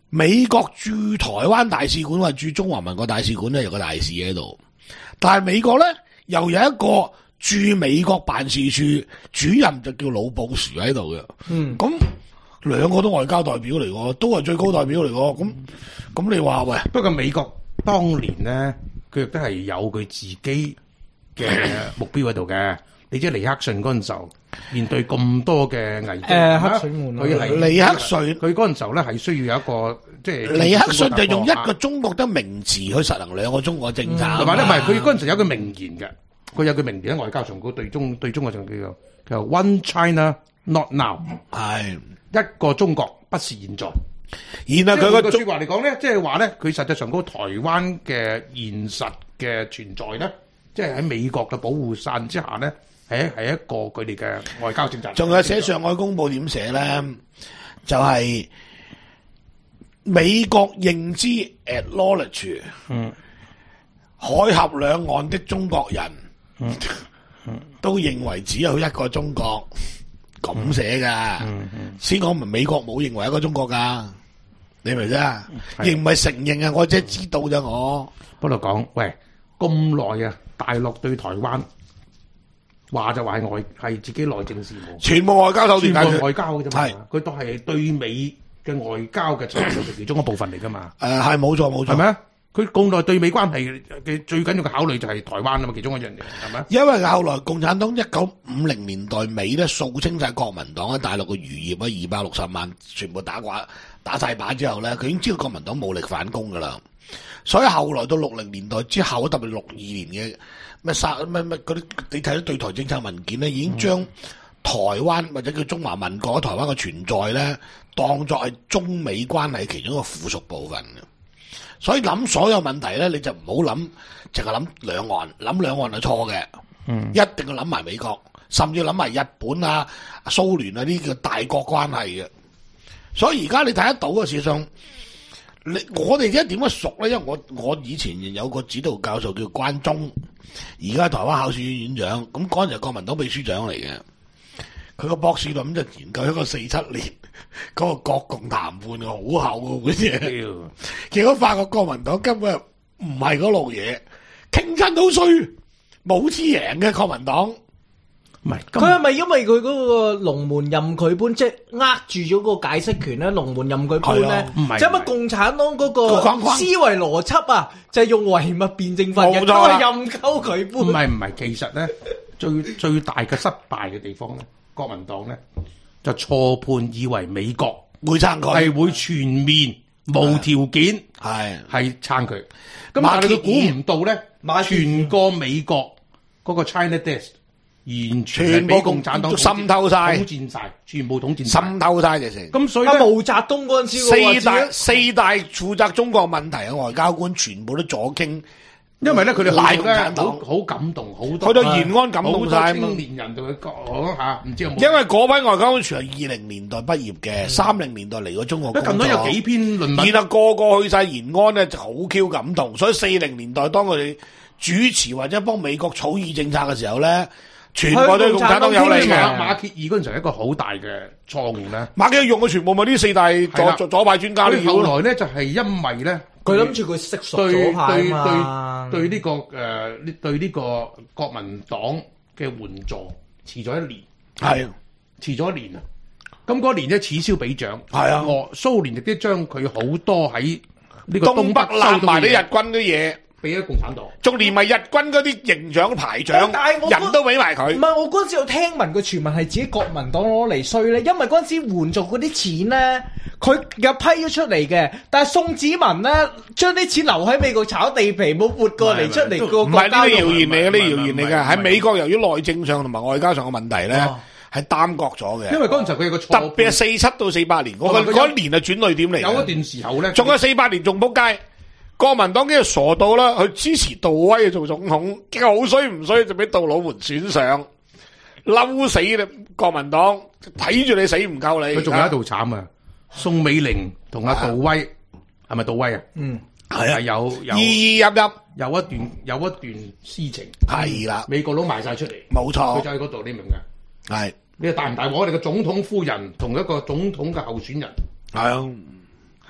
美國駐台灣大使館或者駐中華民國大使館咧有個大使喺度，但係美國咧又有一個駐美國辦事處主任就叫老布殊喺度嘅。嗯，咁兩個都外交代表嚟喎，都係最高代表嚟喎。咁咁你話喂？ 不過美國當年咧，佢亦都係有佢自己嘅目標喺度嘅。你知尼克遜嗰陣時候面對咁多嘅危機， 誒黑水門， 佢係尼克遜， 佢嗰陣時候咧係需要有一個即係尼克遜就用一個中國的名詞去實行兩個中國政策， 同埋咧唔係佢嗰陣時有一個名言嘅，佢有句名言喺外交上嗰對中對中國上叫做叫 One China Not Now， 係一個中國不是現在。 然後佢個說話嚟講咧，即係話咧，佢實際上嗰個台灣嘅現實嘅存在咧，即係喺美國嘅保護傘之下咧。係係一個佢哋嘅外交政策。 仲有寫上海公報點寫咧，就係、是、美國認知 acknowledge， 嗯，海峽兩岸的中國人，嗯嗯、都認為只有一個中國，咁寫噶。嗯嗯、先講明美國冇認為一個中國噶，你明唔明啫？亦唔係承認啊，我只係知道啫，我。 不過講，喂，咁耐啊，大陸對台灣。話就話係外係自己內政事務， 全部外交手段， 全部外交嘅啫嘛。係佢都係對美嘅外交嘅策略其中一部分嚟噶嘛。誒係冇錯冇錯，係咪啊？佢咁耐對美關係嘅最緊要嘅考慮就係台灣啊嘛，其中一樣嘢係咪？ 因為後來共產黨一九五零年代尾咧掃清晒國民黨喺大陸嘅餘孽啊，二百六十萬全部打掛打晒靶之後咧，佢已經知道國民黨冇力反攻噶啦。所以後來到六零年代之後，特別六二年嘅。咩殺咩咩嗰啲？你睇到對台政策文件咧，已經將台灣或者叫中華民國喺台灣嘅存在咧，當作係中美關係其中一個附屬部分嘅。所以諗所有問題咧，你就唔好諗，淨係諗兩岸，諗兩岸係錯嘅。嗯，一定要諗埋美國，甚至諗埋日本啊、蘇聯啊呢啲叫大國關係嘅。所以而家你睇得到嘅事實上。你我哋而家點樣熟咧？因為我我以前有個指導教授叫關中，而家台灣考試院院長，咁嗰陣係國民黨秘書長嚟嘅。佢個博士論就研究一個四七年嗰個國共談判嘅好厚嘅嗰啲嘢，結果發覺國民黨根本唔係嗰路嘢，傾親都衰，冇次贏嘅國民黨。 唔係，佢係咪因為佢嗰個龍門任佢搬，即係握住咗個解釋權咧？龍門任佢搬咧，唔係，即係乜共產黨嗰個思維邏輯啊，就係用唯物辯證法嘅，都係任鳩佢搬。 唔係唔係，其實咧最最大嘅失敗嘅地方咧，國民黨咧就錯判以為美國會撐佢， 係會全面無條件係係撐佢。咁但係佢估唔到咧，全個美國嗰個 China Desk。完全俾共產黨滲透晒， 統戰晒，全部統戰晒， 滲透晒就成。 咁所以咧，毛澤東嗰陣時， 四大四大負責中國問題嘅外交官，全部都左傾， 因為咧佢哋賴共產黨，好好感動，好多去到延安感動晒， 青年人同佢講吓，唔知有冇？ 因為嗰批外交官全係二零年代畢業嘅，三零年代嚟過中國工作。 近到有幾篇論文， 然後個個去晒延安咧，就好 Q 感動。所以四零年代當佢哋主持或者幫美國草擬政策嘅時候咧。全部都係共產黨有利嘅。 馬歇爾嗰陣時係一個好大嘅錯誤咧。 馬歇爾用嘅全部咪呢四大左左左派專家。 佢後來咧就係因為咧， 佢諗住佢識熟左派嘛。 對對對，呢個誒，對呢個國民黨嘅援助遲咗一年。係遲咗一年啊！咁嗰年咧此消彼長。係啊，俄蘇聯亦都將佢好多喺呢個東北攬埋啲日軍啲嘢。 俾咗共產黨， 仲連埋日軍嗰啲營長排長，人都俾埋佢。 唔係，我嗰陣時有聽聞個傳聞係自己國民黨攞嚟衰咧，因為嗰陣時援助嗰啲錢咧，佢有批咗出嚟嘅，但係宋子文咧將啲錢留喺美國炒地皮，冇撥過嚟出嚟個國家。唔係呢啲謠言嚟嘅，呢啲謠言嚟嘅。喺美國由於內政上同埋外交上嘅問題咧，係耽擱咗嘅。 因為嗰陣時佢有個特別係四七到四八年嗰嗰一年係轉捩點嚟。 有一段時候咧， 仲有四八年仲仆街。國民黨跟住傻到啦，去支持杜威做總統，結果好衰唔衰就俾杜魯門選上，嬲死啦！國民黨睇住你死唔夠你。 佢仲有一度慘啊！宋美齡同阿杜威係咪杜威啊？嗯，係啊，有有意意入入有一段有一段私情係啦， 美國佬賣晒出嚟， 冇錯， 佢就喺嗰度，你明唔明？ 係你大唔大鑊？我哋嘅總統夫人同一個總統嘅候選人係啊。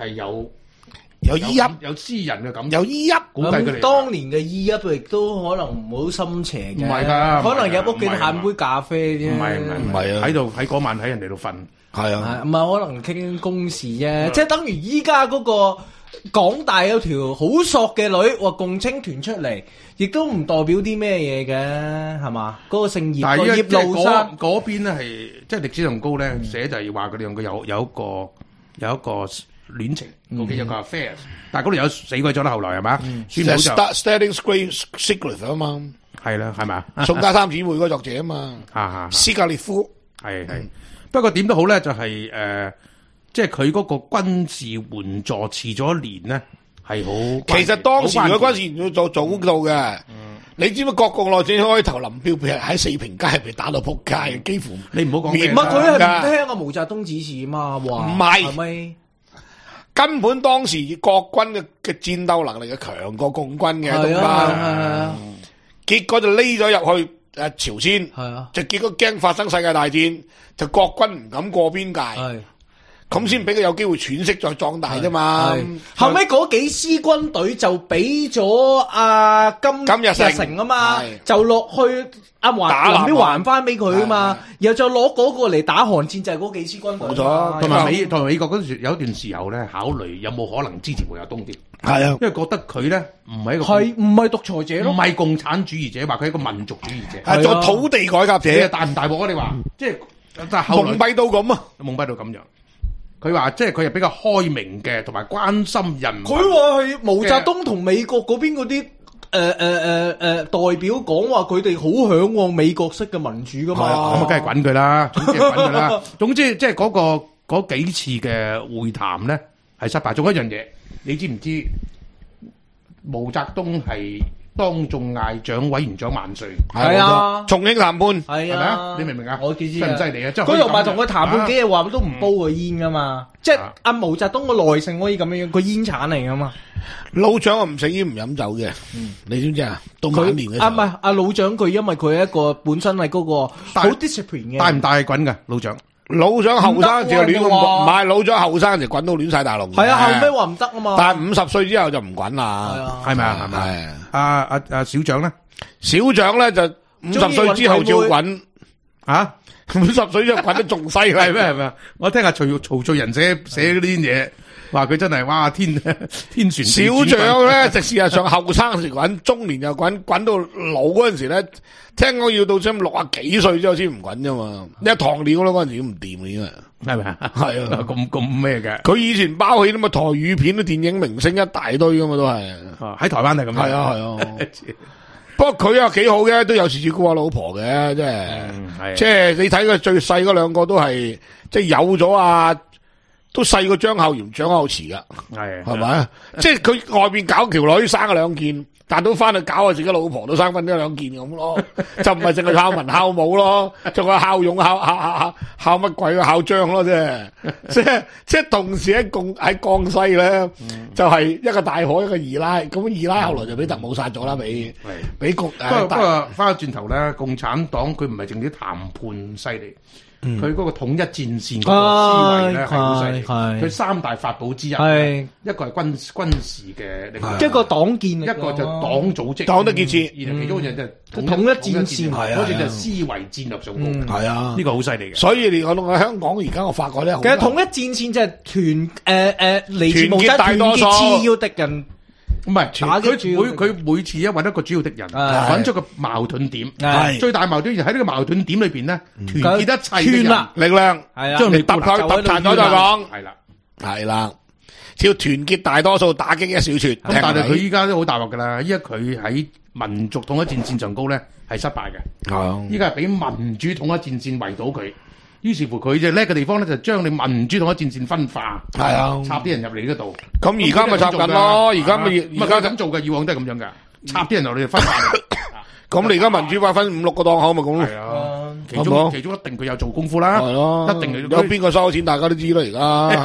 係有有依泣， 有私人嘅感覺， 有依泣。 估計佢哋當年嘅依泣亦都可能唔好心邪嘅， 唔係㗎， 可能入屋企嘆杯咖啡啫， 唔係唔係唔係啊， 喺度喺嗰晚喺人哋度瞓， 係啊， 唔係可能傾公事啫，即係等於依家嗰個港大有條好索嘅女話共青團出嚟，亦都唔代表啲咩嘢嘅，係嘛？嗰個姓葉個葉露珊嗰邊咧係即係歷史上高咧寫就係話佢哋兩個有有一個有一個戀情，嗰幾有個 affair，但係嗰度有死鬼咗啦，後來係嘛？宣布就 Stalin's Great Secret 啊嘛， 係啦，係咪？ 宋家三姊妹嗰個作者啊嘛， 嚇嚇， 斯格列夫係係。不過點都好咧，就係誒。即係佢嗰個軍事援助遲咗一年咧，係好。 其實當時嘅軍事援助做早到嘅，嗯、你知唔知國共內戰開頭林彪係喺四平街入邊打到撲街，幾乎你唔好講。 唔係佢係唔聽阿毛澤東指示嘛？話唔係，係根本當時國軍嘅嘅戰鬥能力係強過共軍嘅，係啊，結果就匿咗入去誒朝鮮，係啊，就結果驚發生世界大戰，就國軍唔敢過邊界。咁先俾佢有機會喘息再壯大啫嘛。 後尾嗰幾師軍隊就俾咗阿金金日成啊嘛，就落去阿還林彪還翻俾佢啊嘛，然後再攞嗰個嚟打韓戰，就係嗰幾師軍隊。冇錯， 同埋美同埋美國嗰陣時有一段時候咧，考慮有冇可能支持毛澤東添。係啊，因為覺得佢咧唔係一個係唔係獨裁者咯， 唔係共產主義者，話佢係一個民族主義者， 係做土地改革者。 大唔大鑊啊？你話即係但係後來蒙蔽到咁啊， 蒙蔽到咁樣。佢話即係佢係比較開明嘅，同埋關心人民。 佢話係毛澤東同美國嗰邊嗰啲誒誒誒誒代表講話，佢哋好向往美國式嘅民主噶嘛。 咁啊，梗係滾佢啦，總之係滾佢啦。總之即係嗰個嗰幾次嘅會談咧係失敗。仲有一樣嘢，你知唔知毛澤東係當眾嗌蔣委員長萬歲？ 係啊， 重慶談判係啊，你明唔明啊？ 我幾知犀唔犀利啊？ 佢又話同佢談判幾日話都唔煲個煙噶嘛，即係阿毛澤東個耐性可以咁樣樣，佢煙鏟嚟噶嘛。 老蔣啊唔食煙唔飲酒嘅，你知唔知啊？到晚年嘅時候啊唔係阿老蔣佢因為佢係一個本身係嗰個好 discipline 嘅， 大唔大滾噶老蔣？ 老蔣後生就亂咁唔係老蔣後生就滾到亂晒大龍。 係啊，後尾話唔得啊嘛。 但係五十歲之後就唔滾啦， 係咪啊？係咪？阿阿阿小蔣咧， 小蔣咧就五十歲之後照滾啊！ 五十歲之後滾得仲犀利咩？係咪？我聽阿曹曹聚仁寫寫呢啲嘢，話佢真係哇天天旋。 小蔣咧，就事實上後生時滾，中年又滾，滾到老嗰陣時咧，聽講要到差唔多六啊幾歲之後先唔滾啫嘛。一糖尿啦嗰陣時都唔掂嘅，已經係咪啊？係啊， 咁咁咩嘅？ 佢以前包起啲咁嘅台語片、啲電影明星一大堆噶嘛，都係喺台灣係咁。 係啊係啊。不過佢又幾好嘅，都有時照顧下老婆嘅，即係，嗯、即係你睇佢最細嗰兩個都係，即係有咗啊，都細過張孝炎、張孝慈噶，係係咪？即係佢外邊搞條女生咗兩件，但都翻去搞下自己老婆都生翻一兩件咁咯，就唔係淨係孝文孝武咯，仲有孝勇孝孝孝孝乜鬼嘅孝章咯，即係，即係即係同時喺共喺江西咧，嗯、就係一個大海一個二奶，咁二奶後來就俾特務殺咗啦，俾俾共。不過不過翻轉頭咧，共產黨佢唔係淨啲談判犀利。佢嗰個統一戰線嗰個思維咧係好犀利，佢三大法寶之一，一個係軍軍事嘅領域， 一個黨建，一個就黨組織， 黨的建設， 然後其中一樣就係統一戰線， 嗰隻就思維戰略上高， 係啊， 呢個好犀利嘅。 所以你我諗香港而家我發覺咧， 其實統一戰線就係團誒誒嚟自毛澤東團結次要敵人。 唔係，佢每佢每次一揾一個主要敵人，揾出個矛盾點，最大矛盾就喺呢個矛盾點裏邊咧，團結一切嘅人力量，將你揼佢揼殘咗再講， 係啦， 係啦，只要團結大多數，打擊一小撮。 但係佢依家都好大鑊噶啦，依家佢喺民族統一戰線上高咧係失敗嘅，依家係俾民主統一戰線圍堵佢。於是乎佢就叻嘅地方咧，就將你民主統一戰線分化，係啊，插啲人入嚟呢度。 咁而家咪插緊咯，而家咪而家咁做嘅，以往都係咁樣噶，插啲人入嚟分化。 咁你而家民主化分五六個檔口咪咁咯？ 係啊，其中其中一定佢有做功夫啦， 係咯， 一定有邊個收錢，大家都知啦，而家係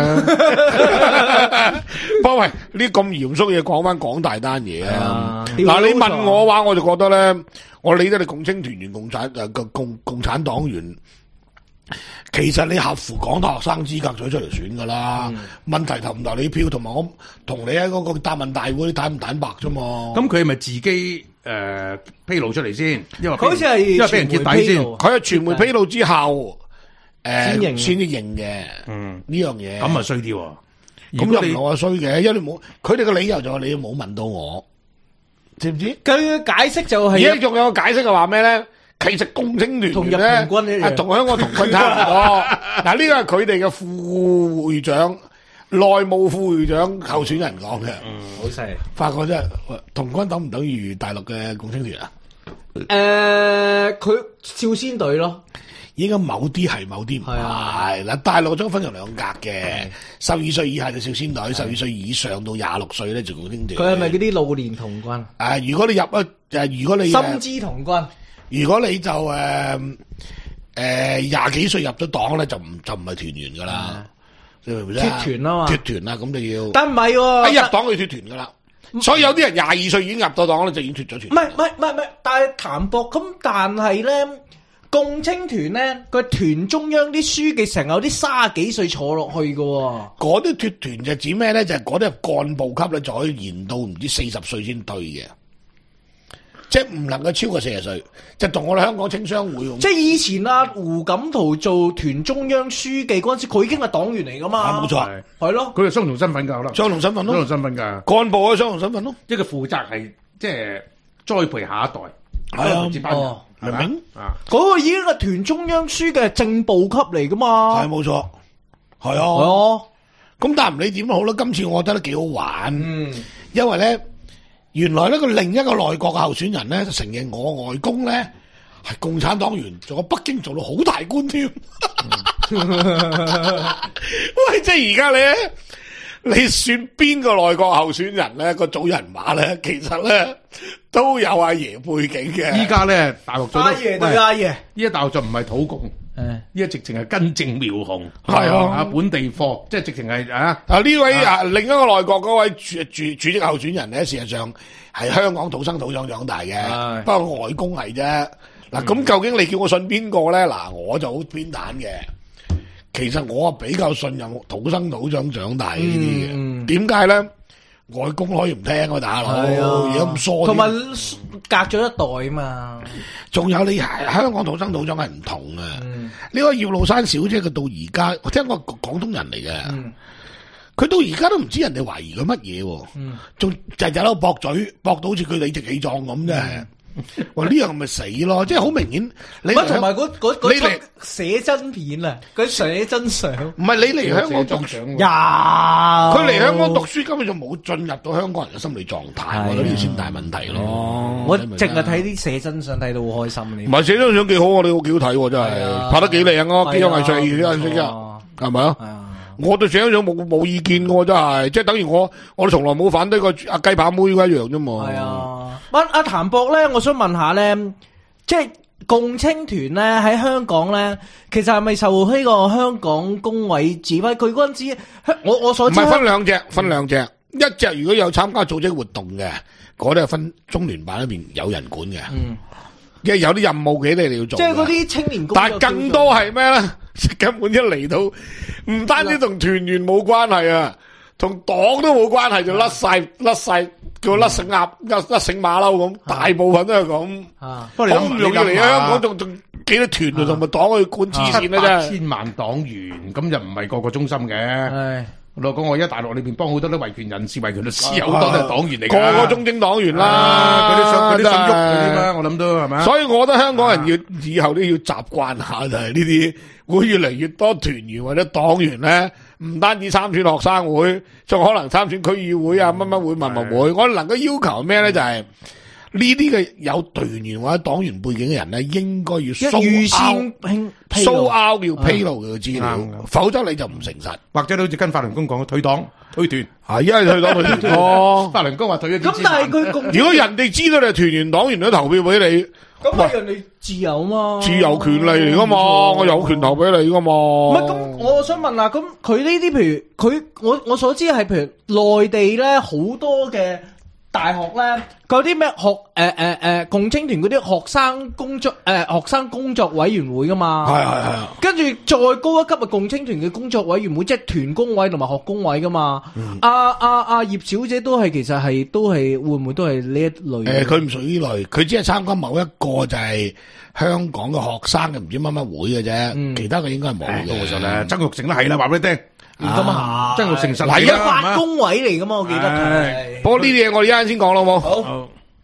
咪？不過喂，呢咁嚴肅嘢講翻港大單嘢啊！嗱，你問我話，我就覺得咧，我理得你共青團員、共產誒個共共產黨員。 其實你合乎港大學生資格就出嚟選噶啦，嗯、問題投唔投你票，同埋我同你喺嗰個答問大會，你坦唔坦白啫嘛？ 咁佢係咪自己誒、呃、披露出嚟先？因為佢好似係因為俾人揭底先， 佢係傳媒披露之後，誒、呃、 先認先至認嘅。嗯，呢樣嘢咁啊衰啲喎。 咁又唔係話衰嘅，因為你冇佢哋嘅理由就係你冇問到我，知唔知？ 佢解釋就係而家仲有個解釋係話咩咧？其實共青團同日咧， 軍一樣， 同香港童軍差唔多。嗱，呢個係佢哋嘅副會長、內務副會長候選人講嘅。 嗯，好犀利。 發覺真係童軍等唔等於大陸嘅共青團啊？ 誒、呃，佢少先隊咯。 應該某啲係，某啲唔係。嗱，大陸將分成兩格嘅，十二歲以下就少先隊，十二歲以上到廿六歲咧就共青團。 佢係咪嗰啲老年童軍？ 啊，如果你入啊，就係如果你深資童軍。 如果你就誒誒廿幾歲入咗黨咧，就唔就唔係團員噶啦，你明唔明啫？ 脫團啊嘛， 脫團啦，咁你要。 但唔係喎， 一入黨佢脫團噶啦，所以有啲人廿二歲已經入到黨咧，就已經脫咗團。 唔係唔係唔係唔係，但係譚博咁，但係咧共青團咧，佢團中央啲書記成日有啲卅幾歲坐落去噶。 嗰啲脫團就指咩咧？就係嗰啲幹部級咧，就可以延到唔知四十歲先退嘅。即係唔能夠超過四十歲，就同我哋香港青商會。 即係以前啊，胡錦濤做團中央書記嗰陣時，佢已經係黨員嚟噶嘛。 冇錯， 係咯， 佢係雙重身份㗎啦。 雙重身份咯， 雙重身份㗎。 幹部嘅雙重身份咯， 即係佢負責係即係栽培下一代， 係啊， 接班人， 明唔明啊？ 嗰個已經係團中央書記係正部級嚟噶嘛。 係冇錯，係啊。 係啊。 咁但係唔理點都好啦，今次我覺得都幾好玩。 嗯，因為咧。原來呢個另一個內閣嘅候選人咧，就承認我外公咧係共產黨員，做喺北京做到好大官添。喂，即係而家咧，你選邊個內閣候選人咧，個組人馬咧，其實咧都有阿爺背景嘅。 依家咧，大陸做阿爺對阿爺， 依家大陸就唔係土共。誒，依家直情係根正苗紅， 係啊， 本地貨，即係直情係啊！ 啊呢位啊另一個內閣嗰位主主主席候選人咧，事實上係香港土生土長長大嘅，不過我外公係啫。嗱，咁究竟你叫我信邊個咧？嗱，我就好偏袒嘅。其實我比較信任土生土長長大呢啲嘅。點解咧？外公可以唔聽我大佬，而家咁疏， 同埋隔咗一代啊嘛。 仲有你係香港土生土長係唔同啊！呢個耀路山小姐佢到而家，我聽過廣東人嚟嘅，佢、嗯、到而家都唔知人哋懷疑佢乜嘢，仲日日喺度駁嘴，駁到好似佢理直氣壯咁啫。哇！呢樣咪死咯，即係好明顯。你同埋嗰嗰嗰出寫真片啊，佢寫真相。唔係你嚟香港讀書，呀！ 佢嚟香港讀書根本就冇進入到香港人嘅心理狀態，我覺得呢個先大問題咯。 哦、我淨係睇啲寫真相，睇到好開心。 唔係寫真相幾好，我哋好幾好睇，真係拍得幾靚啊！幾有藝術嘅顏色啫，係咪啊？我對寫真相冇冇意見嘅，真係，即係等於我我哋從來冇反對過阿雞扒妹一樣啫嘛。 係啊，阿阿譚博咧，我想問下咧，即係共青團咧喺香港咧，其實係咪受呢個香港工委指揮？佢嗰陣時，我我所知唔係分兩隻，分兩隻，嗯、一隻如果有參加組織活動嘅，嗰啲係分中聯辦嗰邊有人管嘅。嗯。因為有啲任務嘅你哋要做， 即係嗰啲青年工， 但係更多係咩咧？根本一嚟到，唔單止同團員冇關係啊，同黨都冇關係，就甩晒甩晒叫甩繩鴨、甩甩繩馬騮咁，大部分都係咁。啊，好唔容易嚟香港，仲仲幾多團啊？同埋黨去管黐線啊！真係千萬黨員，咁就唔係個個中心嘅。我講我而家大陸裏邊幫好多啲維權人士、維權律師，有好多都係黨員嚟嘅， 個個中正黨員啦， 嗰啲想嗰啲想喐嗰啲啦，我諗都係咪？ 所以我覺得香港人要以後都要習慣下，就係呢啲會越嚟越多團員或者黨員咧，唔單止參選學生會，仲可能參選區議會啊，乜乜會、民民會，我能夠要求咩咧？就係呢啲嘅有團員或者黨員背景嘅人咧，應該要預先蘇拗要披露佢嘅資料，否則你就唔誠實。 或者好似跟法輪功講退黨退團， 係因為退黨退團咯。 法輪功話退咗。 咁但係佢如果人哋知道你係團員黨員都投票俾你， 咁係人哋自由嘛？ 自由權利嚟噶嘛？我有權投俾你噶嘛？ 唔係咁，我想問下，咁佢呢啲譬如佢我我所知係譬如內地咧好多嘅。 大學咧，嗰啲咩學誒誒誒共青團嗰啲學生工作誒、呃、學生工作委員會噶嘛， 係係係。 跟住再高一級嘅共青團嘅工作委員會，即係團工委同埋學工委噶嘛。阿阿阿葉小姐都係其實係都係會唔會都係呢一類？ 誒，佢唔屬於呢類，佢只係參加某一個就係香港嘅學生嘅唔知乜乜會嘅啫，嗯、其他嘅應該係冇嘅。 其實咧，曾鈺成都係啦，話俾你聽。 咁啊， 曾鈺成實係一法工委嚟噶嘛，我記得佢。 不過呢啲嘢我哋一陣先講咯，好冇？ 好。好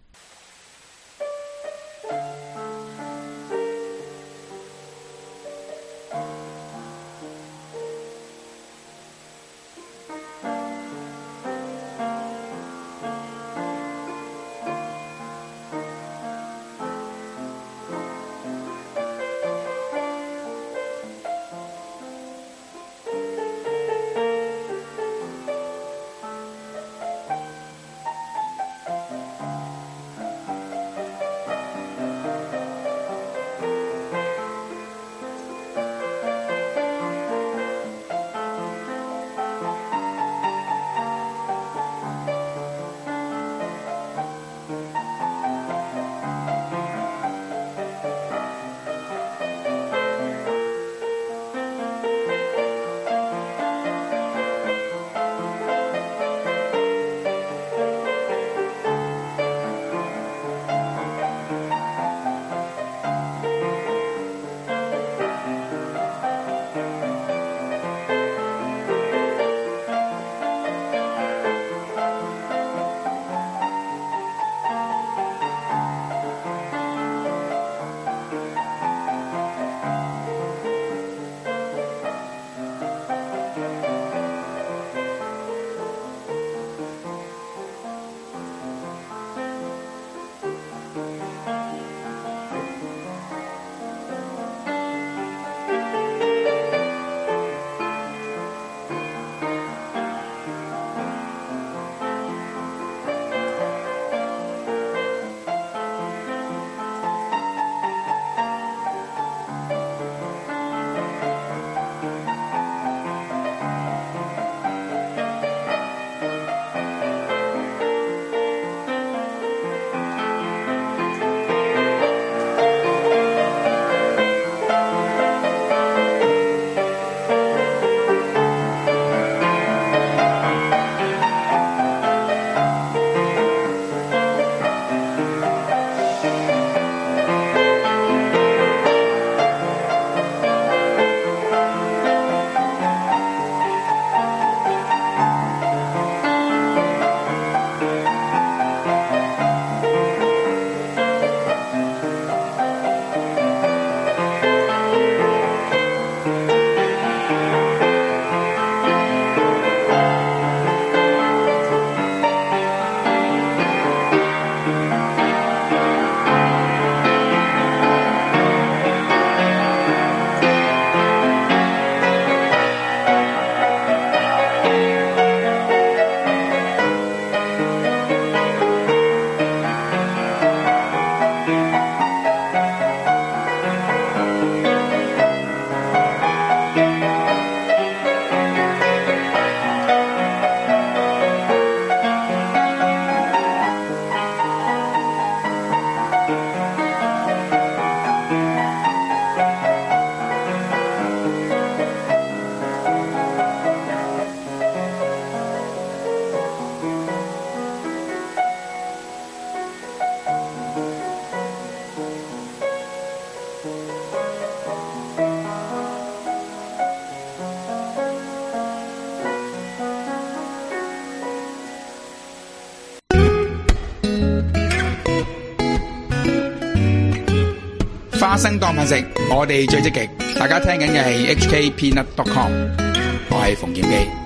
花生當飯食，我哋最積極。大家聽緊嘅係 H K Peanut dot com， 我係馮檢基。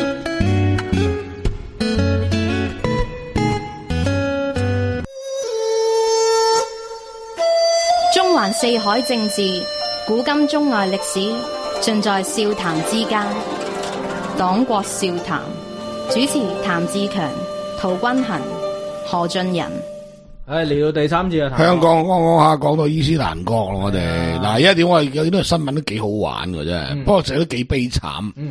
中環四海政治，古今中外歷史，盡在笑談之間。黨國笑談，主持譚志強、陶君行、何俊仁。 唉，嚟到第三節啊！ 香港講講下，講到伊斯蘭國咯，我哋嗱，而家點我有啲新聞都幾好玩嘅啫，不過成日都幾悲慘。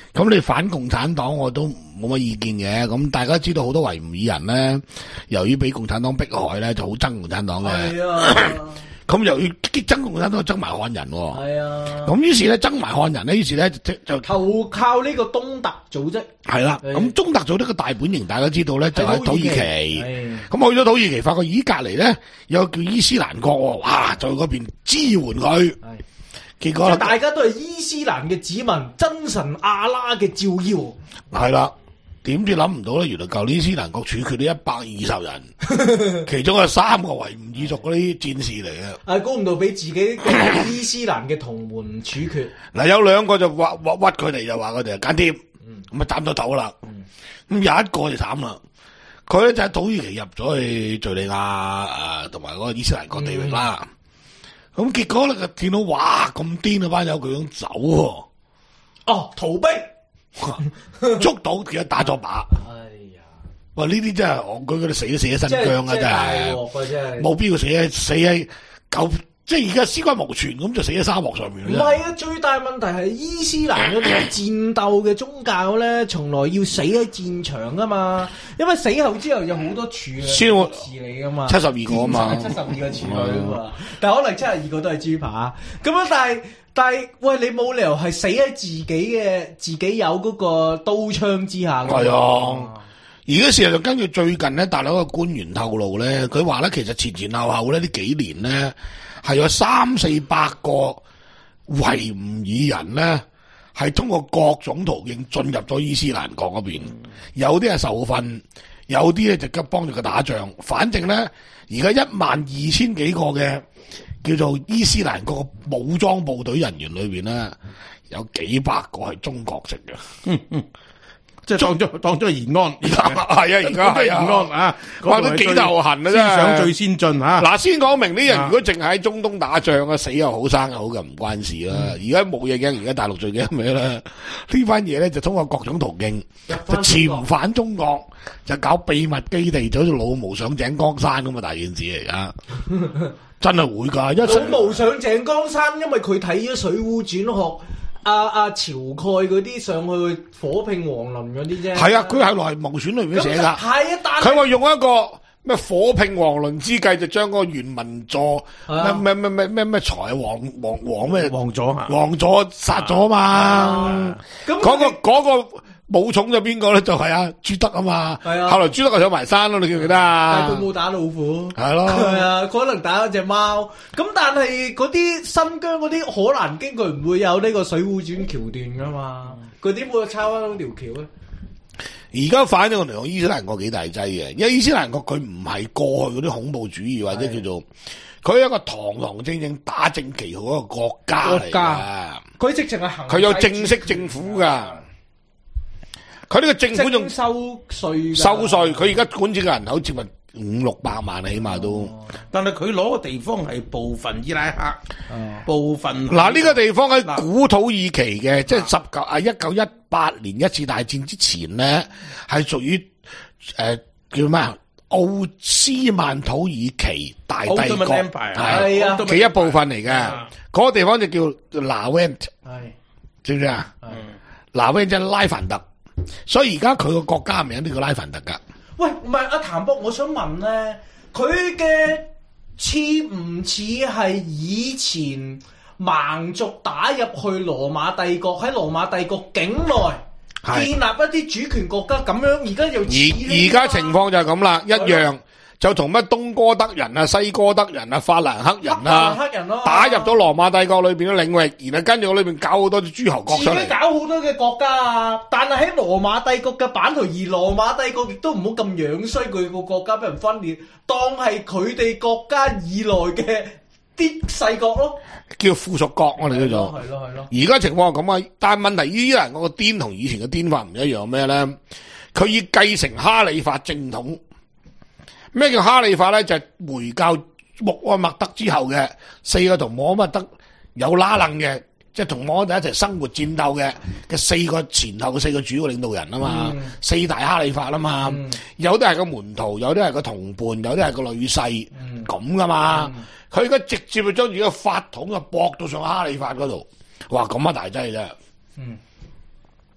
咁你反共產黨我都冇乜意見嘅。咁大家知道好多維吾爾人咧，由於俾共產黨迫害咧，就好憎共產黨嘅。係啊。咁由於激憎共產黨，憎埋漢人。係啊。咁於是咧憎埋漢人咧，於是咧就就投靠呢個東突組織。係啦。咁東突組織嘅大本營，大家知道咧就喺土耳其。咁去咗土耳其，發覺咦隔離咧有個叫伊斯蘭國喎，哇！就去嗰邊支援佢。結果大家都係伊斯蘭嘅子民，真神阿拉嘅照耀。係啦，點知諗唔到咧？原來舊年伊斯蘭國處決咗一百二十人，其中有三個維吾爾族嗰啲戰士嚟嘅。係估唔到俾自己嘅伊斯蘭嘅同門處決。嗱，有兩個就屈屈屈佢哋，就話佢哋係間諜，咁啊斬咗頭啦。咁有一個就慘啦，佢咧就喺土耳其入咗去敘利亞誒，同埋嗰個伊斯蘭國地域啦。咁結果咧就見到哇咁癲啊班友，佢想走喎。哦，逃避，捉到其實打咗靶。哎呀，哇呢啲真係戇居，佢哋死都死喺新疆啊，真係，真係冇必要死喺死喺九，即係而家屍骨無存咁就死喺沙漠上面。唔係啊，最大問題係伊斯蘭嗰啲戰鬥嘅宗教咧，從來要死喺戰場噶嘛，因為死後之後有好多處啊，處理噶嘛，七十二個啊嘛，七十二個處女啊嘛，但係可能七十二個都係豬扒咁樣，但係但係喂，你冇理由係死喺自己嘅自己有嗰個刀槍之下。係啊，而家事實上根據最近咧，大陸一個官員透露咧，佢話咧其實前前後後咧呢幾年咧係有三四百個維吾爾人咧係通過各種途徑進入咗伊斯蘭國嗰邊，有啲係受訓，有啲咧就急幫住佢打仗。反正咧而家一萬二千幾個嘅叫做伊斯蘭國武裝部隊人員裏邊咧，有幾百個係中國籍嘅。嗯嗯，即係當咗當咗延安，係啊，而家係延安啊，話都幾流行啊，思想最先進吓。嗱，先講明呢人如果淨係喺中東打仗啊，死又好生又好嘅，唔關事啦。而家冇嘢嘅，而家大陸最驚咩咧？呢番嘢咧就通過各種途徑就潛返中國，就搞秘密基地，就好似老毛上井岡山咁嘅大件事嚟噶。真係會㗎，因為老毛上井岡山，因為佢睇咗《水滸傳》學阿阿晁蓋嗰啲上去火拼黃林嗰啲啫。係啊，佢係來毛選裏面寫㗎。係啊，但係佢話用一個咩火拼黃林之計，就將嗰個袁文佐咩咩咩咩咩咩財黃黃黃咩黃佐嚇黃佐殺咗嘛。咁嗰個嗰個。武重咗邊個咧？就係阿朱德啊嘛，係啊。後來朱德就上埋山咯，你記唔記得啊？但係佢冇打老虎，係咯，係啊，可能打咗隻貓。咁但係嗰啲新疆嗰啲可蘭經，佢唔會有呢個水滸傳橋段噶嘛？佢點會抄翻嗰條橋咧？而家反正我嚟講，伊斯蘭國幾大劑嘅，因為伊斯蘭國佢唔係過去嗰啲恐怖主義或者叫做，佢係一個堂堂正正打正旗號一個國家嚟噶。佢直情係行，佢有正式政府噶。佢呢個政府仲收稅，收稅。佢而家管治嘅人口接近五六百萬，起碼都。哦、但係佢攞嘅地方係部分伊拉克，哦、部分。嗱，呢個地方喺古土耳其嘅，即係十九啊一九一八年一次大戰之前咧，係屬於誒叫咩啊？奧斯曼土耳其大帝國係啊嘅一部分嚟嘅。嗰個地方就叫拿溫，係知唔知啊？拿溫即係拉凡特。所以而家佢個國家名都叫拉凡特噶。喂，唔係阿譚博，我想問咧，佢嘅似唔似係以前蠻族打入去羅馬帝國，喺羅馬帝國境內建立一啲主權國家咁樣？而家又而而家情況就係咁啦，一樣。就同乜東哥德人啊、西哥德人啊、法蘭克人啊，黑人咯，打入咗羅馬帝國裏邊嘅領域，然後跟住我裏邊搞好多啲諸侯國出嚟，自己搞好多嘅國家啊！但係喺羅馬帝國嘅版圖，而羅馬帝國亦都唔好咁樣衰，佢個國家俾人分裂，當係佢哋國家以來嘅啲細國咯，叫附屬國我哋叫做。係咯係咯。而家情況係咁啊，但係問題依家人嗰個癲同以前嘅癲法唔一樣咩咧？佢以繼承哈里發正統。咩叫哈里發咧？就係、是、回教穆罕默德之後嘅四個同穆罕默德有拉楞嘅，即係同穆罕默德一齊生活戰鬥嘅嘅四個前後嘅四個主要領導人啊嘛，嗯、四大哈里發啊嘛，嗯、有啲係個門徒，有啲係個同伴，有啲係個女婿，咁噶、嗯、嘛。佢而家直接就將自己個法統啊駁到上哈里發嗰度，哇咁啊大劑啫。嗯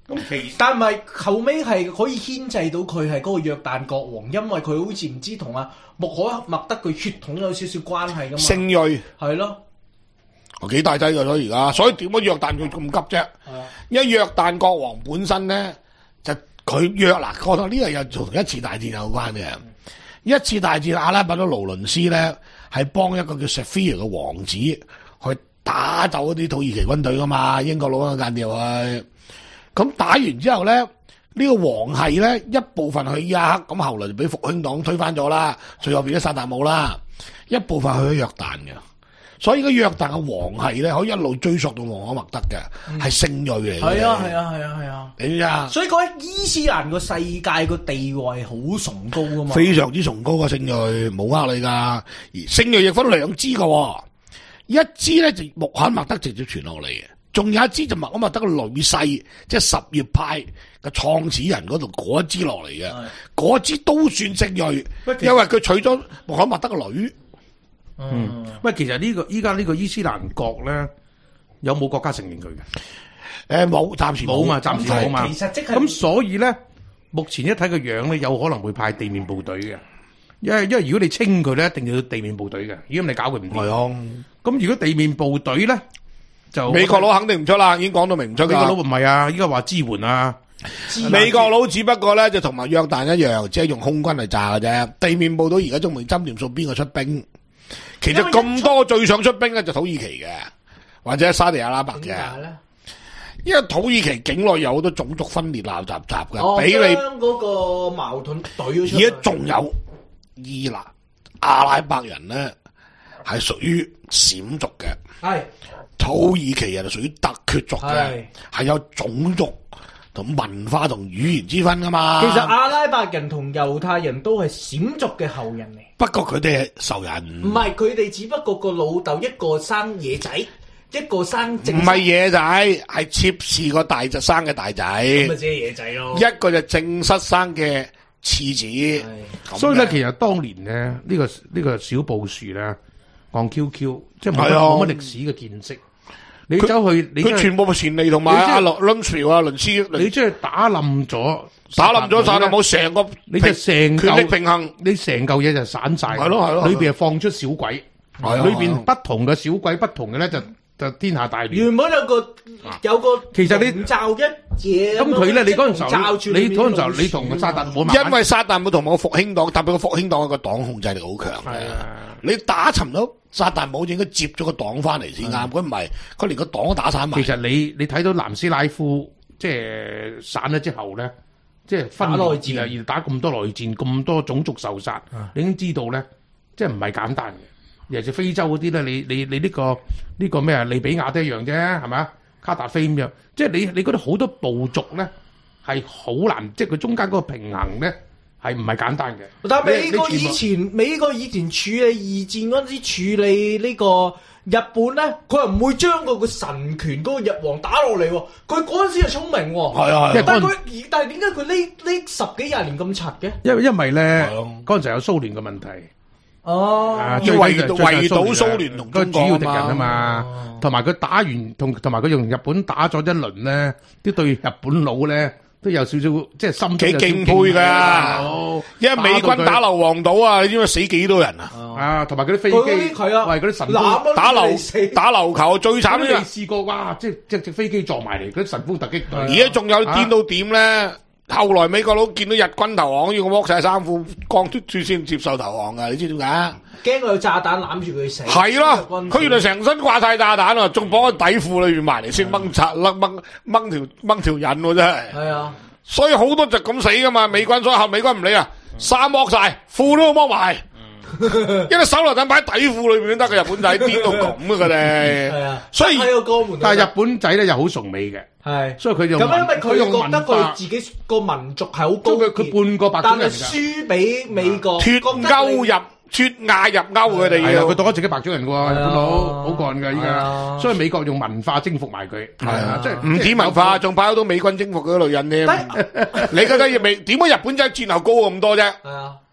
咁其實但係咪後尾係可以牽制到佢係嗰個約旦國王，因為佢好似唔知同阿穆罕默德佢血統有少少關係噶嘛？ 聖裔係咯， 幾大劑噶咗而家，所以點解約旦佢咁急啫？因為約旦國王本身咧就佢約嗱，我覺得呢個又同一次大戰有關嘅。一次大戰阿拉伯都勞倫斯咧係幫一個叫 Saphir 嘅王子去打走嗰啲土耳其軍隊噶嘛，英國佬嘅間諜去。咁打完之後咧，呢、這個王系咧一部分去伊拉克，咁後來就俾復興黨推翻咗啦，最後變咗薩達姆啦。一部分去咗約旦嘅，所以個約旦嘅王系咧可以一路追溯到穆罕默德嘅，係聖裔嚟嘅。 係啊係啊係啊係啊， 你知啊？ 所以講伊斯蘭個世界個地位好崇高噶嘛， 非常之崇高嘅聖裔，冇呃你噶。而聖裔亦分兩支嘅，一支咧就穆罕默德直接傳落嚟嘅。仲有一支就穆罕默德個女婿，即係什葉派嘅創始人嗰度嗰一支落嚟嘅，嗰支都算聖裔，因為佢娶咗穆罕默德個女。 嗯，喂，其實呢個依家呢個伊斯蘭國咧，有冇國家承認佢嘅？ 誒，冇，暫時冇嘛，暫時冇嘛。 其實即係咁，所以咧，目前一睇個樣咧，有可能會派地面部隊嘅，因為因為如果你清佢咧，一定要地面部隊嘅，如果你搞佢唔掂。係啊，咁如果地面部隊咧？就美國佬肯定唔出啦，已經講到明唔出㗎。 美國佬唔係啊，依家話支援啊。 美國佬只不過咧就同埋約旦一樣，即係用空軍嚟炸嘅啫。地面部隊而家仲未針掂數邊個出兵。其實咁多最想出兵咧就土耳其嘅，或者沙地阿拉伯嘅。因為土耳其境內有好多種族分裂鬧雜雜嘅，俾你將嗰個矛盾懟出嚟。 而家仲有伊朗阿拉伯人咧係屬於閃族嘅。 係。 土耳其人係屬於突厥族嘅，係有種族同文化同語言之分噶嘛。 其實阿拉伯人同猶太人都係閃族嘅後人嚟。 不過佢哋係仇人。 唔係，佢哋只不過個老豆一個生野仔，一個生正。 唔係野仔，係妾侍個大侄生嘅大仔。 咁咪即係野仔咯。 一個就正室生嘅次子。 所以咧，其實當年咧，呢、這個呢、這個小布殊咧，講 Q Q， 即係冇冇乜歷史嘅見識。你走去，你佢全部係前利同埋阿倫倫斯啊，倫斯， 你將佢打冧咗， 打冧咗薩達姆成個， 你就成權力平衡， 你成嚿嘢就散晒， 係咯係咯， 裏邊係放出小鬼，裏邊不同嘅小鬼，不同嘅咧就就天下大亂。 原本有個有個， 其實你罩一嘢， 咁佢咧，你嗰陣時候，你嗰陣時候，你同薩達姆， 因為薩達姆同埋個復興黨，特別個復興黨個黨控制力好強嘅，你打沉咗。薩達姆應該接咗個黨翻嚟先啱，佢唔係佢連個黨都打散埋。 其實你你睇到南斯拉夫即係散咗之後咧，即係分內戰啊，而打咁多內戰，咁多種族受殺，你已經知道咧，即係唔係簡單嘅。尤其是非洲嗰啲咧，你你你呢個呢個咩啊？利比亞都一樣啫，係咪啊？卡達菲咁樣，即係你你嗰啲好多部族咧係好難，即係佢中間嗰個平衡咧。係唔係簡單嘅？ 但係美國以前，美國以前處理二戰嗰陣時處理呢個日本咧，佢又唔會將個個神權嗰個日皇打落嚟喎。佢嗰陣時係聰明喎。係啊係。但係佢，但係點解佢呢呢十幾廿年咁柒嘅？ 因為因為咧，嗰陣時有蘇聯嘅問題。 哦。 要圍圍堵蘇聯同個主要敵人啊嘛。同埋佢打完同同埋佢用日本打咗一輪咧，啲對日本佬咧。都有少少即係心幾敬佩㗎，因為美軍打硫磺島啊，你知唔知死幾多人啊？ 啊，同埋嗰啲飛機， 係啊， 喂嗰啲神風打琉打琉球最慘呢， 未試過哇！即係隻隻飛機撞埋嚟，嗰啲神風突擊隊。 而家仲有見到點咧？後來美國佬見到日軍投降，要我剝晒衫褲，光脫住先接受投降㗎。你知點解？ 驚佢有炸彈攬住佢死。 係咯，佢原來成身掛晒炸彈啊，仲綁喺底褲裏邊埋嚟先掹拆甩掹掹條掹條引喎，真係。係啊，所以好多就咁死噶嘛。美軍所以後美軍唔理啊，衫剝晒，褲都剝埋，因為手榴彈擺喺底褲裏邊得嘅。日本仔癲到咁啊，佢哋。係啊，所以但係日本仔咧又好崇美嘅。係，所以佢就咁因為佢覺得佢自己個民族係好高潔， 佢半個白種人㗎，但係輸俾美國脫歐入脫亞入歐佢哋係啊，佢當咗自己白種人㗎喎，日本佬好幹㗎依家，所以美國用文化征服埋佢，係啊，即係唔止文化，仲擺好多美軍征服嗰啲女人添。你覺得美點解日本仔戰後高咁多啫？係啊。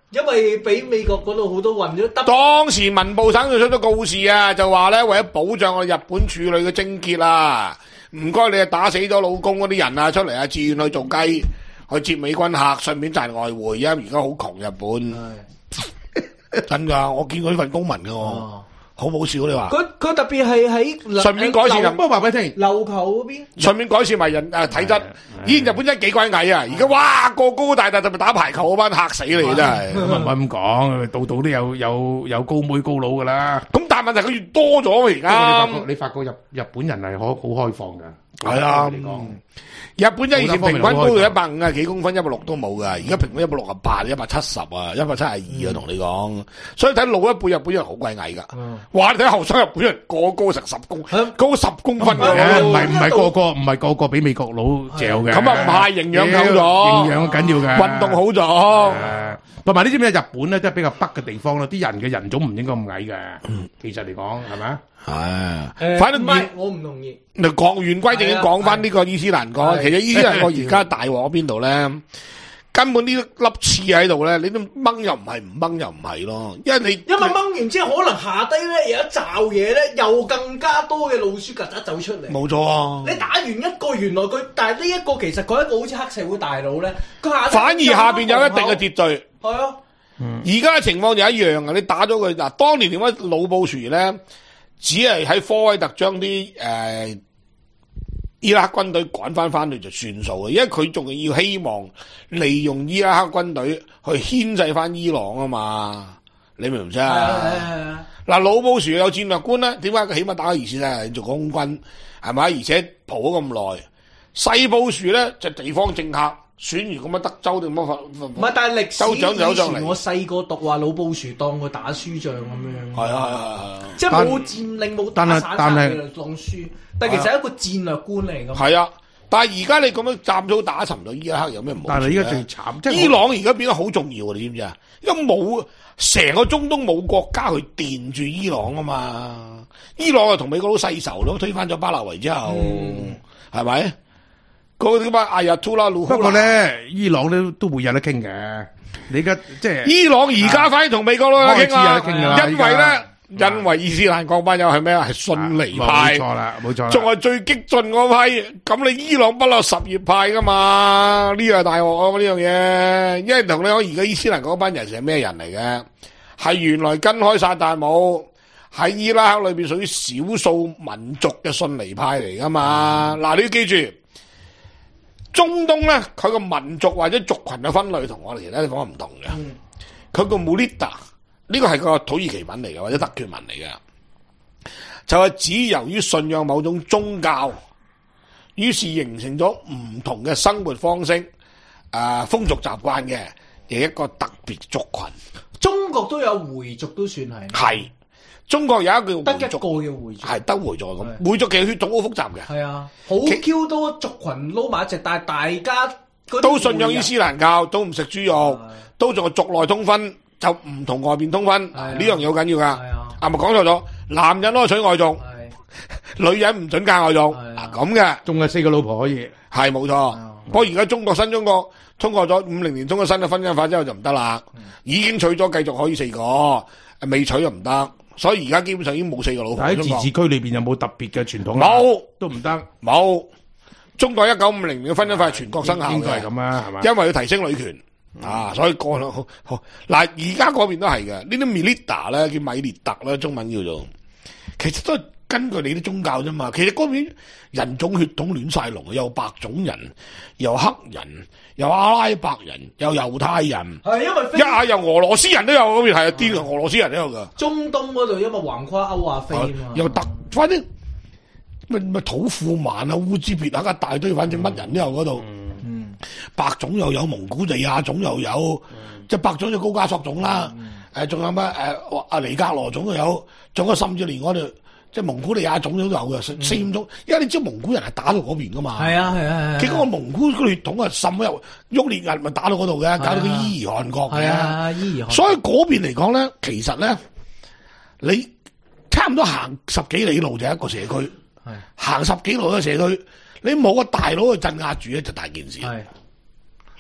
因為俾美國嗰度好多運咗。 當時文部省就出咗告示啊，就話咧為咗保障我哋日本處女嘅貞潔啊，唔該你啊打死咗老公嗰啲人啊出嚟啊，自願去做雞，去接美軍客，順便賺外匯啊！而家好窮日本，真噶，我見過呢份公文噶。哦好冇笑你話， 佢佢特別係喺順便改善人， 不過話俾你聽， 琉球嗰邊順便改善埋人誒體質。以前日本真係幾鬼矮啊，而家哇個高大大，特別打排球嗰班嚇死你真係。 唔係咁講，度度都有有有高妹高佬噶啦。 咁但係問題佢越多咗而家。 你發覺日日本人係好好開放㗎。 係啊，日本人以前平均高到一百五啊幾公分，一百六都冇噶。而家平均一百六十八、一百七十啊，一百七十二啊，同你講。所以睇老一輩日本人好鬼矮噶。哇！你睇後生日本人個高成十公，高十公分嘅。 唔係唔係個個唔係個個俾美國佬嚼嘅。 咁啊唔係營養夠咗， 營養緊要嘅。 運動好咗。 同埋你知唔知日本咧，即係比較北嘅地方咧，啲人嘅人種唔應該咁矮嘅。其實嚟講係咪啊？ 係，反正唔係，我唔同意。 嗱，講言歸正經講翻呢個伊斯蘭國，其實伊斯蘭國而家大鑊喺邊度咧？根本呢粒刺喺度咧，你都掹又唔係，唔掹又唔係咯。因為你因為掹完之後，可能下低咧有一罩嘢咧，又更加多嘅老鼠曱甴走出嚟。 冇錯啊！ 你打完一個，原來佢，但係呢一個其實佢一個好似黑社會大佬咧，佢下反而下邊有一定嘅秩序。 係啊， 而家嘅情況就一樣啊！你打咗佢嗱，當年點解老布殊咧？只係喺科威特將啲誒伊拉克軍隊趕翻翻去就算數嘅，因為佢仲要希望利用伊拉克軍隊去牽制翻伊朗啊嘛，你明唔明啫？嗱，老布殊有戰略觀咧，點解佢起碼打個二線啊？做空軍係咪？而且蒲咗咁耐，細布殊咧就地方政客。選完咁樣德州定乜法？ 唔係，但係歷史州長就有上嚟。 我細個讀話老布殊當佢打輸仗咁樣。 係啊係啊係啊！ 即係冇佔領冇打散晒佢當輸，但係其實係一個戰略觀嚟㗎。 係啊，但係而家你咁樣斬咗打沉咗伊拉克有咩唔好？ 但係而家最慘，即係伊朗而家變得好重要啊！你知唔知啊？因為冇成個中東冇國家去墊住伊朗啊嘛。伊朗啊同美國佬世仇咯，推翻咗巴勒維之後，係咪、嗯？嗰啲乜阿亞圖拉魯， 不過咧，伊朗都都會有得傾嘅。你而家即係伊朗而家反而同美國佬有得傾啊，因為咧， 啊、 因為伊斯蘭國班友係咩啊？係遜尼派， 冇錯啦，冇錯啦， 仲係最激進嗰批。咁你伊朗不嬲什葉派噶嘛？呢個係大鑊啊！呢樣嘢，因為同你講，而家伊斯蘭嗰班人係咩人嚟嘅？係原來跟開薩達姆喺伊拉克裏邊屬於少數民族嘅遜尼派嚟噶嘛？嗱、嗯，你要記住。中東咧，佢個民族或者族群嘅分類同我哋其他地方唔同嘅。佢個穆利達呢個係個土耳其文嚟嘅，或者突厥文嚟嘅，就係、是、指由於信仰某種宗教，於是形成咗唔同嘅生活方式、誒、呃、風俗習慣嘅，嘅一個特別族群。 中國都有回族，都算係。 係。中國有一個得一個嘅回族， 係得回族咁。回族其實血統好複雜嘅， 係啊，好 Q 多族群撈埋一齊，但係大家都信仰伊斯蘭教，都唔食豬肉，都仲係族內通婚，就唔同外邊通婚。呢樣嘢好緊要噶。啊，咪講錯咗，男人可以娶外族，女人唔准嫁外族。嗱咁嘅， 仲係四個老婆可以， 係冇錯。不過而家中國新中國通過咗五零年中國新嘅婚姻法之後就唔得啦，已經娶咗繼續可以四個，未娶就唔得。所以而家基本上已經冇四個老婆。 喺自治區裏邊有冇特別嘅傳統？ 冇， 都唔得。 冇。中國一九五零年嘅婚姻法係全國生效嘅， 應該係咁啊，係嘛？ 因為要提升女權、嗯、啊，所以過咗好好。嗱，而家嗰邊都係嘅，呢啲 Milita 咧叫米列特咧，中文叫做，其實都係根據你啲宗教啫嘛。其實嗰邊人種血統亂晒龍，有白種人，又黑人，又阿拉伯人，又猶太人， 係因為一下又俄羅斯人都有，嗰邊係啊，啲俄羅斯人都有噶。 中東嗰度因為橫跨歐亞非啊嘛， 又特反正乜乜土庫曼啊、烏茲別啊一大堆，反正乜人都有嗰度。嗯，白種又有，蒙古地亞種又有，嗯、即係白種就高加索種啦。誒、嗯，仲有乜誒阿尼格羅種又有，仲有甚至連我哋。即係蒙古利亞種都有嘅，四五種，因為你知蒙古人係打到嗰邊噶嘛。係啊係啊係。結果個蒙古個血統啊滲咗入，沃列人咪打到嗰度嘅，搞到佢伊爾汗國嘅。係啊，伊爾汗。所以嗰邊嚟講咧，其實咧，你差唔多行十幾里路就係一個社區，行十幾路一個社區，你冇個大佬去鎮壓住咧就大件事。係。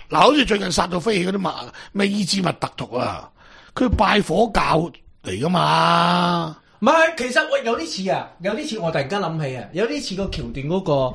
嗱，好似最近殺到飛起嗰啲乜咩伊茲密特族啊，佢拜火教嚟噶嘛？ 唔係，其實喂有啲似啊，有啲似我突然間諗起啊，有啲似個橋段嗰、那個誒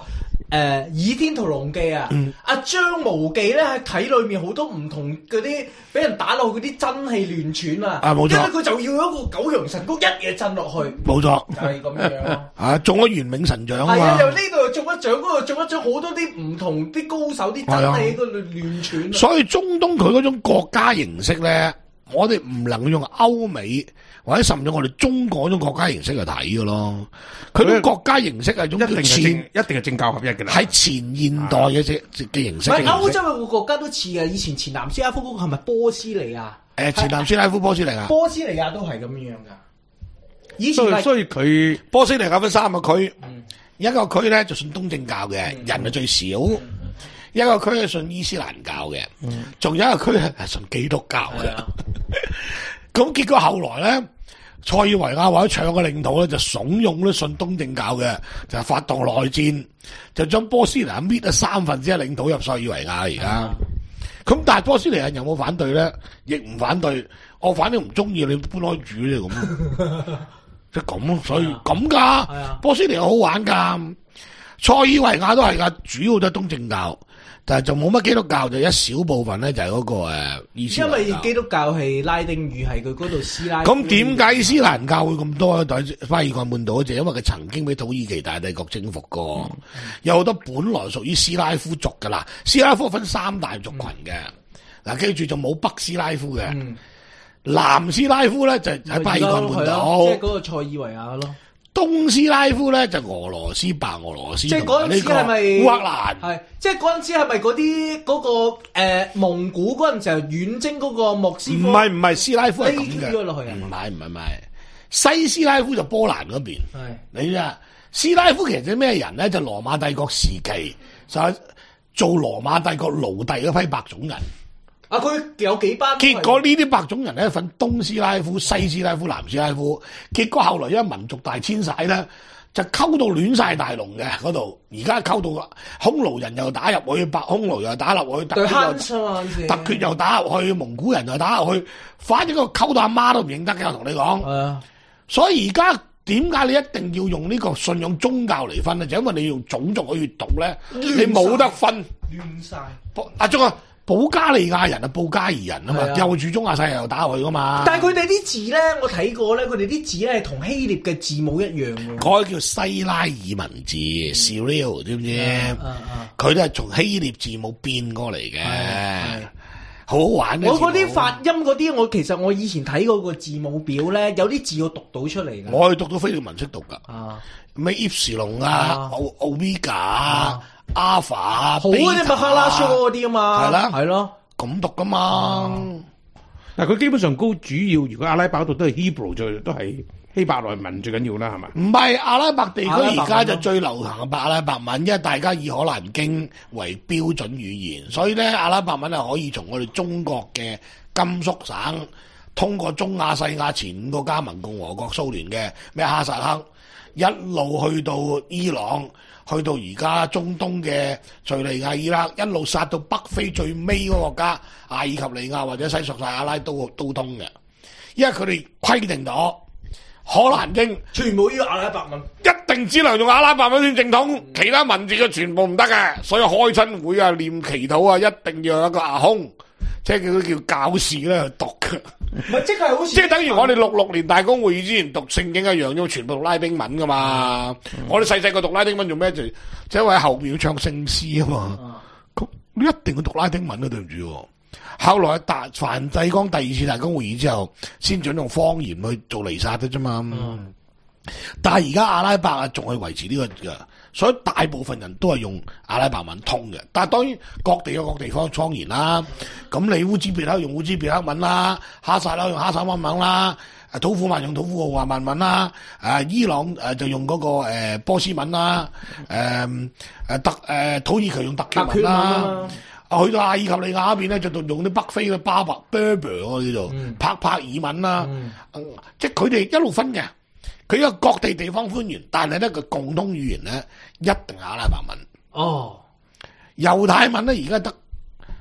《倚天屠龍記》啊，阿張無忌咧喺體裏面好多唔同嗰啲俾人打落嗰啲真氣亂竄啊， 啊冇錯， 跟住佢就要一個九陽神功一嘢震落去， 冇錯， 就係咁樣咯。 啊，中咗元冥神獎啊嘛， 係啊，由呢度又中一獎，嗰度中一獎，好多啲唔同啲高手啲真氣嗰度亂竄。 所以中東佢嗰種國家形式咧，我哋唔能夠用歐美。或者甚至我哋中國嗰種國家形式嚟睇嘅咯，佢種國家形式係種一定係正一定係政教合一嘅啦， 係前現代嘅嘅嘅形式。 唔係歐洲嘅國家都似嘅，以前前南斯拉夫嗰個係咪波斯尼亞？ 誒，前南斯拉夫波斯尼亞， 波斯尼亞都係咁樣噶。以前所以所以佢波斯尼亞分三個區，嗯、一個區咧就信東正教嘅，嗯、人係最少；嗯、一個區係信伊斯蘭教嘅，仲、嗯、有一個區係信基督教嘅。咁、嗯、結果後來咧。塞爾維亞或者搶嘅領土咧，就慫恿咧信東正教嘅，就發動內戰，就將波斯尼亞搣咗三分之一領土入塞爾維亞而家。咁、嗯、但係波斯尼亞有冇反對咧？亦唔反對。我反正唔中意你搬開住啫咁，即係咁咯。所以咁噶，啊、波斯尼亞好玩噶，塞爾維亞都係噶，主要都係東正教。但係就冇乜基督教，就一小部分咧就係嗰、那個誒伊斯蘭教。因為基督教係拉丁語，係佢嗰度斯拉。咁點解伊斯蘭教會咁多咧？喺巴爾幹半島就因為佢曾經俾土耳其大帝國征服過，嗯嗯、有好多本來屬於斯拉夫族噶啦。斯拉夫分三大族群嘅，嗱、嗯、記住就冇北斯拉夫嘅，嗯、南斯拉夫咧就喺巴爾幹半島，即係嗰個塞爾維亞咯。東斯拉夫咧就俄羅斯、白俄羅斯，即係嗰陣時係咪烏克蘭？係，即係嗰陣時係咪嗰啲嗰個誒、呃、蒙古嗰陣時候遠征嗰個莫斯科？唔係唔係，斯拉夫係咁嘅，唔係唔係唔係，西斯拉夫就波蘭嗰邊。係你啊，斯拉夫其實係咩人咧？就羅馬帝國時期就係做羅馬帝國奴隸嗰批白種人。啊！佢有幾班？結果呢啲白種人咧分東斯拉夫、西斯拉夫、南斯拉夫。結果後來因為民族大遷徙咧，就溝到亂晒大龍嘅嗰度。而家溝到匈奴人又打入去，白匈奴又打入去，突厥又突厥又打入去，蒙古人又打入去。反正個溝到阿媽都唔認得嘅，我同你講。係啊，所以而家點解你一定要用呢個信仰宗教嚟分咧？就因為你用種族去閱讀咧，你冇得分。亂晒。阿鐘啊！保加利亞人啊，布加爾人啊嘛，啊又住中亞細又打入去噶嘛。但係佢哋啲字咧，我睇過咧，佢哋啲字咧係同希臘嘅字母一樣嘅。嗰個叫西拉爾文字 Cyrillic 知唔知？佢都係從希臘字母變過嚟嘅，好好玩嘅。我嗰啲發音嗰啲，我其實我以前睇過個字母表咧，有啲字我讀到出嚟嘅。我係讀到菲利文識讀噶，咩 Epsilon 啊、Omega 啊。Alpha 好嗰啲麥克拉蘇嗰啲啊嘛，係啦係咯，咁讀噶嘛。 嗱，佢基本上高主要，如果阿拉伯嗰度都係 Hebrew 最都係希伯來文最緊要啦，係嘛？唔係阿拉伯地區而家就最流行嘅阿拉伯文，因為大家以可蘭經為標準語言，所以咧阿拉伯文係可以從我哋中國嘅甘肅省通過中亞細亞前五個加盟共和國蘇聯嘅咩哈薩克，一路去到伊朗。去到而家中東嘅敘利亞、伊拉克，一路殺到北非最尾嗰個國家阿爾及利亞或者西索塞阿拉都都通嘅，因為佢哋規定咗可蘭經全部要阿拉伯文，一定只能用阿拉伯文先正統，嗯、其他文字嘅全部唔得嘅，所以開親會啊、念祈禱啊，一定要有一個阿訇，即係佢叫教士咧去讀嘅。唔係，即係好似即係等於我哋六六年大公會議之前讀聖經一樣，要全部讀拉丁文噶嘛。嗯、我哋細細個讀拉丁文做咩？就即係因為後面要唱聖詩啊嘛。咁、嗯、你一定要讀拉丁文啊，對唔住。後來大梵蒂岡第二次大公會議之後，先准用方言去做彌撒嘅啫嘛。嗯、但係而家阿拉伯啊，仲係維持呢個噶。所以大部分人都係用阿拉伯文通嘅，但係當然各地有各地方嘅方言啦。咁你烏茲別克用烏茲別克文啦，哈薩啦用哈薩克文啦，土庫曼用土庫曼文文啦，誒伊朗誒就用嗰個誒波斯文啦，誒誒特誒土耳其用突厥文啦，去到阿爾及利亞嗰邊咧就用啲北非嘅巴伯 Berber 嗰叫做柏柏爾文啦，即係佢哋一路分嘅。佢有各地地方方言，但係咧個共通語言咧一定係阿拉伯文。哦，猶太文咧而家得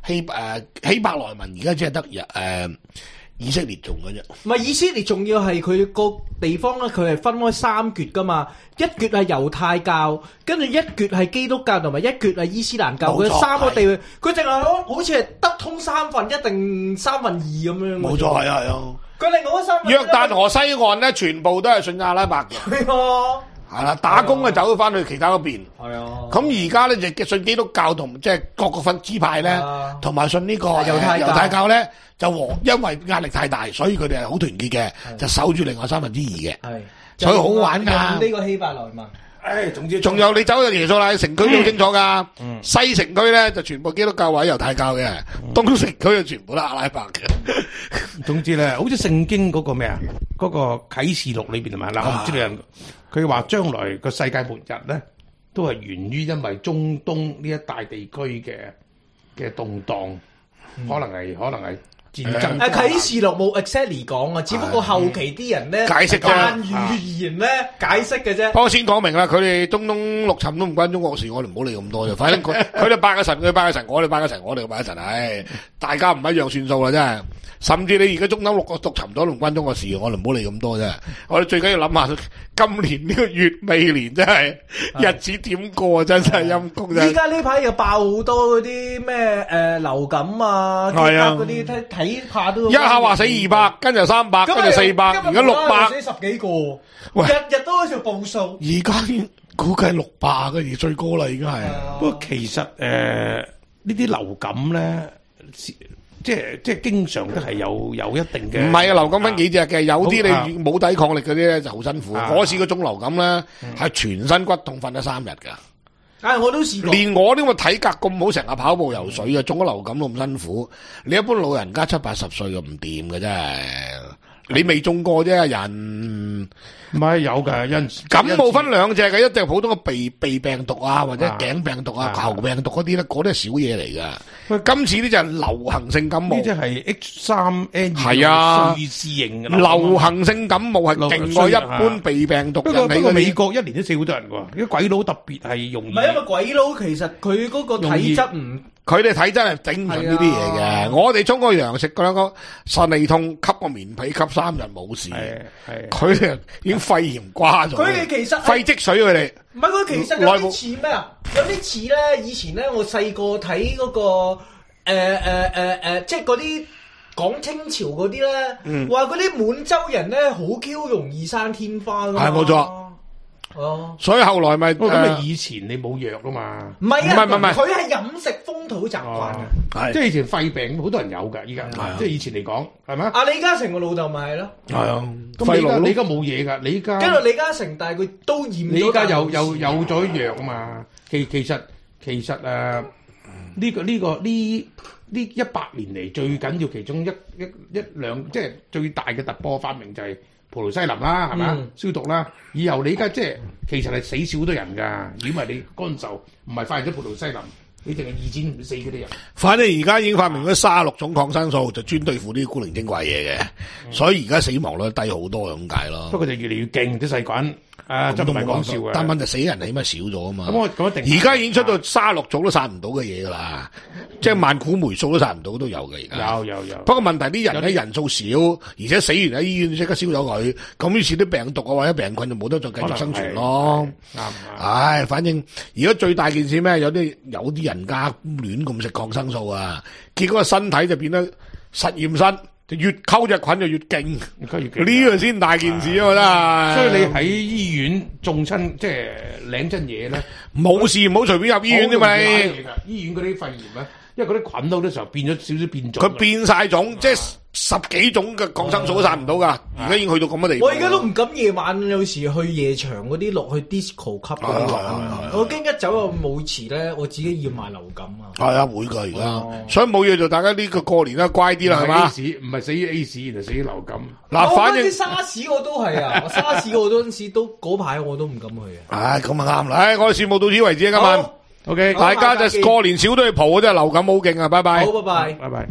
希誒希伯來文而家只係得誒以色列做嘅啫。 唔係以色列，仲要係佢個地方咧，佢係分開三橛噶嘛，一橛係猶太教，跟住一橛係基督教，同埋一橛係伊斯蘭教。佢三個地域，佢淨係好似係得通三分一定三分二咁樣。 冇錯，係啊係啊。 佢另外嗰三分約旦河西岸咧，全部都係信阿拉伯嘅。 係啊。 係啦，打工啊走咗翻去其他嗰邊。 係啊。 咁而家咧就信基督教同即係各個分支派咧，同埋信呢個猶太猶太教咧，就和因為壓力太大，所以佢哋係好團結嘅，就守住另外三分之二嘅。係，所以好玩㗎。 呢個希伯來文。 誒，總之仲有你走入耶穌啦，城區都好清楚㗎。嗯。西城區咧就全部基督教或者猶太教嘅，東城區就全部都阿拉伯嘅。 總之咧，好似聖經嗰個咩啊，嗰個啟示錄裏邊係咪？嗱，我唔知你人。佢話將來個世界末日咧，都係源於因為中東呢一帶地區嘅嘅動盪，嗯、可能係可能係戰爭。 誒啟示錄冇 exactly 講啊，只不過後期啲人咧解釋間預言咧解釋嘅啫。 不過先講明啦，佢哋中東陸沉都唔關中國事，我哋唔好理咁多啫。反正佢佢哋拜個神，佢拜個神，我哋拜個神，我哋拜個神，唉，大家唔一樣算數啦，真係。甚至你而家中東陸個陸沉咗，唔關中國事，我哋唔好理咁多啫。我哋最緊要諗下，今年呢個月尾年真係日子點過啊！真係陰公真。依家呢排又爆好多嗰啲咩誒流感啊，其他嗰啲睇睇下都。 一下話死二百，跟住三百，跟住四百，而家六百， 死十幾個，日日都喺度報數。 而家估計六百嘅而最高啦，已經係。 不過其實誒呢啲流感咧。即係即係經常都係有有一定嘅。 唔係啊，流感分幾隻嘅，有啲你冇抵抗力嗰啲咧就好辛苦。我試過種流感咧，係全身骨痛瞓咗三日㗎。 啊，我都試過。 連我呢個體格咁好，成日跑步游水啊，中咗流感都咁辛苦。你一般老人家七八十歲就唔掂嘅真係。你未中過啫，人唔係有嘅，因感冒分兩隻嘅，一隻係普通嘅鼻鼻病毒啊，或者頸病毒啊、喉病毒嗰啲咧，嗰啲係小嘢嚟噶。今次呢就係流行性感冒， 呢隻係 H 三 N 二， 係啊， 瑞士型嘅流行性感冒係勁過一般鼻病毒。 不過不過美國一年都死好多人㗎，啲鬼佬特別係容易。 唔係因為鬼佬其實佢嗰個體質唔。 佢哋體質係頂唔順呢啲嘢嘅，我哋沖個涼食嗰兩個腎氣痛，吸個棉被吸三日冇事。佢哋已經肺炎瓜咗。 佢哋其實肺積水佢哋。 唔係佢其實有啲似咩啊？有啲似咧，以前咧我細個睇嗰個誒誒誒誒，即係嗰啲講清朝嗰啲咧，話嗰啲滿洲人咧好 Q 容易生天花㗎嘛。係冇錯。哦， 所以後來咪咁啊！以前你冇藥啊嘛， 唔係啊，唔係唔係，佢係飲食風土習慣嘅，即係以前肺病好多人有㗎，依家即係以前嚟講係咪？ 阿李嘉誠個老豆咪係咯， 係啊， 咁你而家你而家冇嘢㗎，你而家跟住李嘉誠，但係佢都驗咗， 你而家有有有咗藥啊嘛，其其實其實誒呢個呢個呢呢一百年嚟最緊要其中一一一兩即係最大嘅突破發明就係。普魯西林啦，係咪啊？消毒啦，以後你而家即係其實係死少好多人㗎。如果唔係你乾燥，唔係發現咗普魯西林，你淨係二戰唔死嗰啲人。 反正而家已經發明咗三十六種抗生素，就專對付啲古靈精怪嘢嘅，嗯、所以而家死亡率低好多咁解咯。 不過就越嚟越勁啲細菌。啊，真唔係講笑嘅， 但問題死人起碼少咗啊嘛。 咁我咁一定， 而家已經出到三十六種都殺唔到嘅嘢噶啦，即係萬古霉素都殺唔到都有嘅而家。 有有有。 不過問題啲人咧人數少，而且死完喺醫院即刻燒咗佢，咁於是啲病毒啊或者病菌就冇得再繼續生存咯。啱啱。唉，反正而家最大件事咩？有啲有啲人家亂咁食抗生素啊，結果個身體就變得實驗室。就越溝隻菌就越勁，越溝越勁，呢個先大件事啊！真係。 所以你喺醫院中親，即係領親嘢咧， 冇事唔好隨便入醫院啫嘛。 醫院嗰啲肺炎咧，因為嗰啲菌好多時候變咗少少變種。 佢變晒種，即係十幾種嘅抗生素都殺唔到噶。而家已經去到咁嘅地步。 我而家都唔敢夜晚有時去夜場嗰啲落去 disco 級嗰啲玩，我驚一走又舞池咧，我自己要賣流感啊。 係啊，會噶而家，所以冇嘢做，大家呢個過年啦，乖啲啦，係嘛？ 唔係死於 A 士，而係死於流感。 嗱，反正沙士我都係啊，沙士我嗰陣時都嗰排我都唔敢去啊。 唉，咁啊啱啦，唉，我哋節目到此為止啊，今晚。OK，大家就過年少都去蒲，真係流感好勁啊！拜拜。 好，拜拜， 拜拜。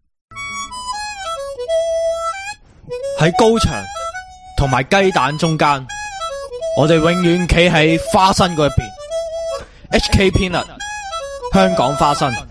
喺高牆同埋雞蛋中間，我哋永遠企喺花生嗰一邊。H K Peanut，香港花生。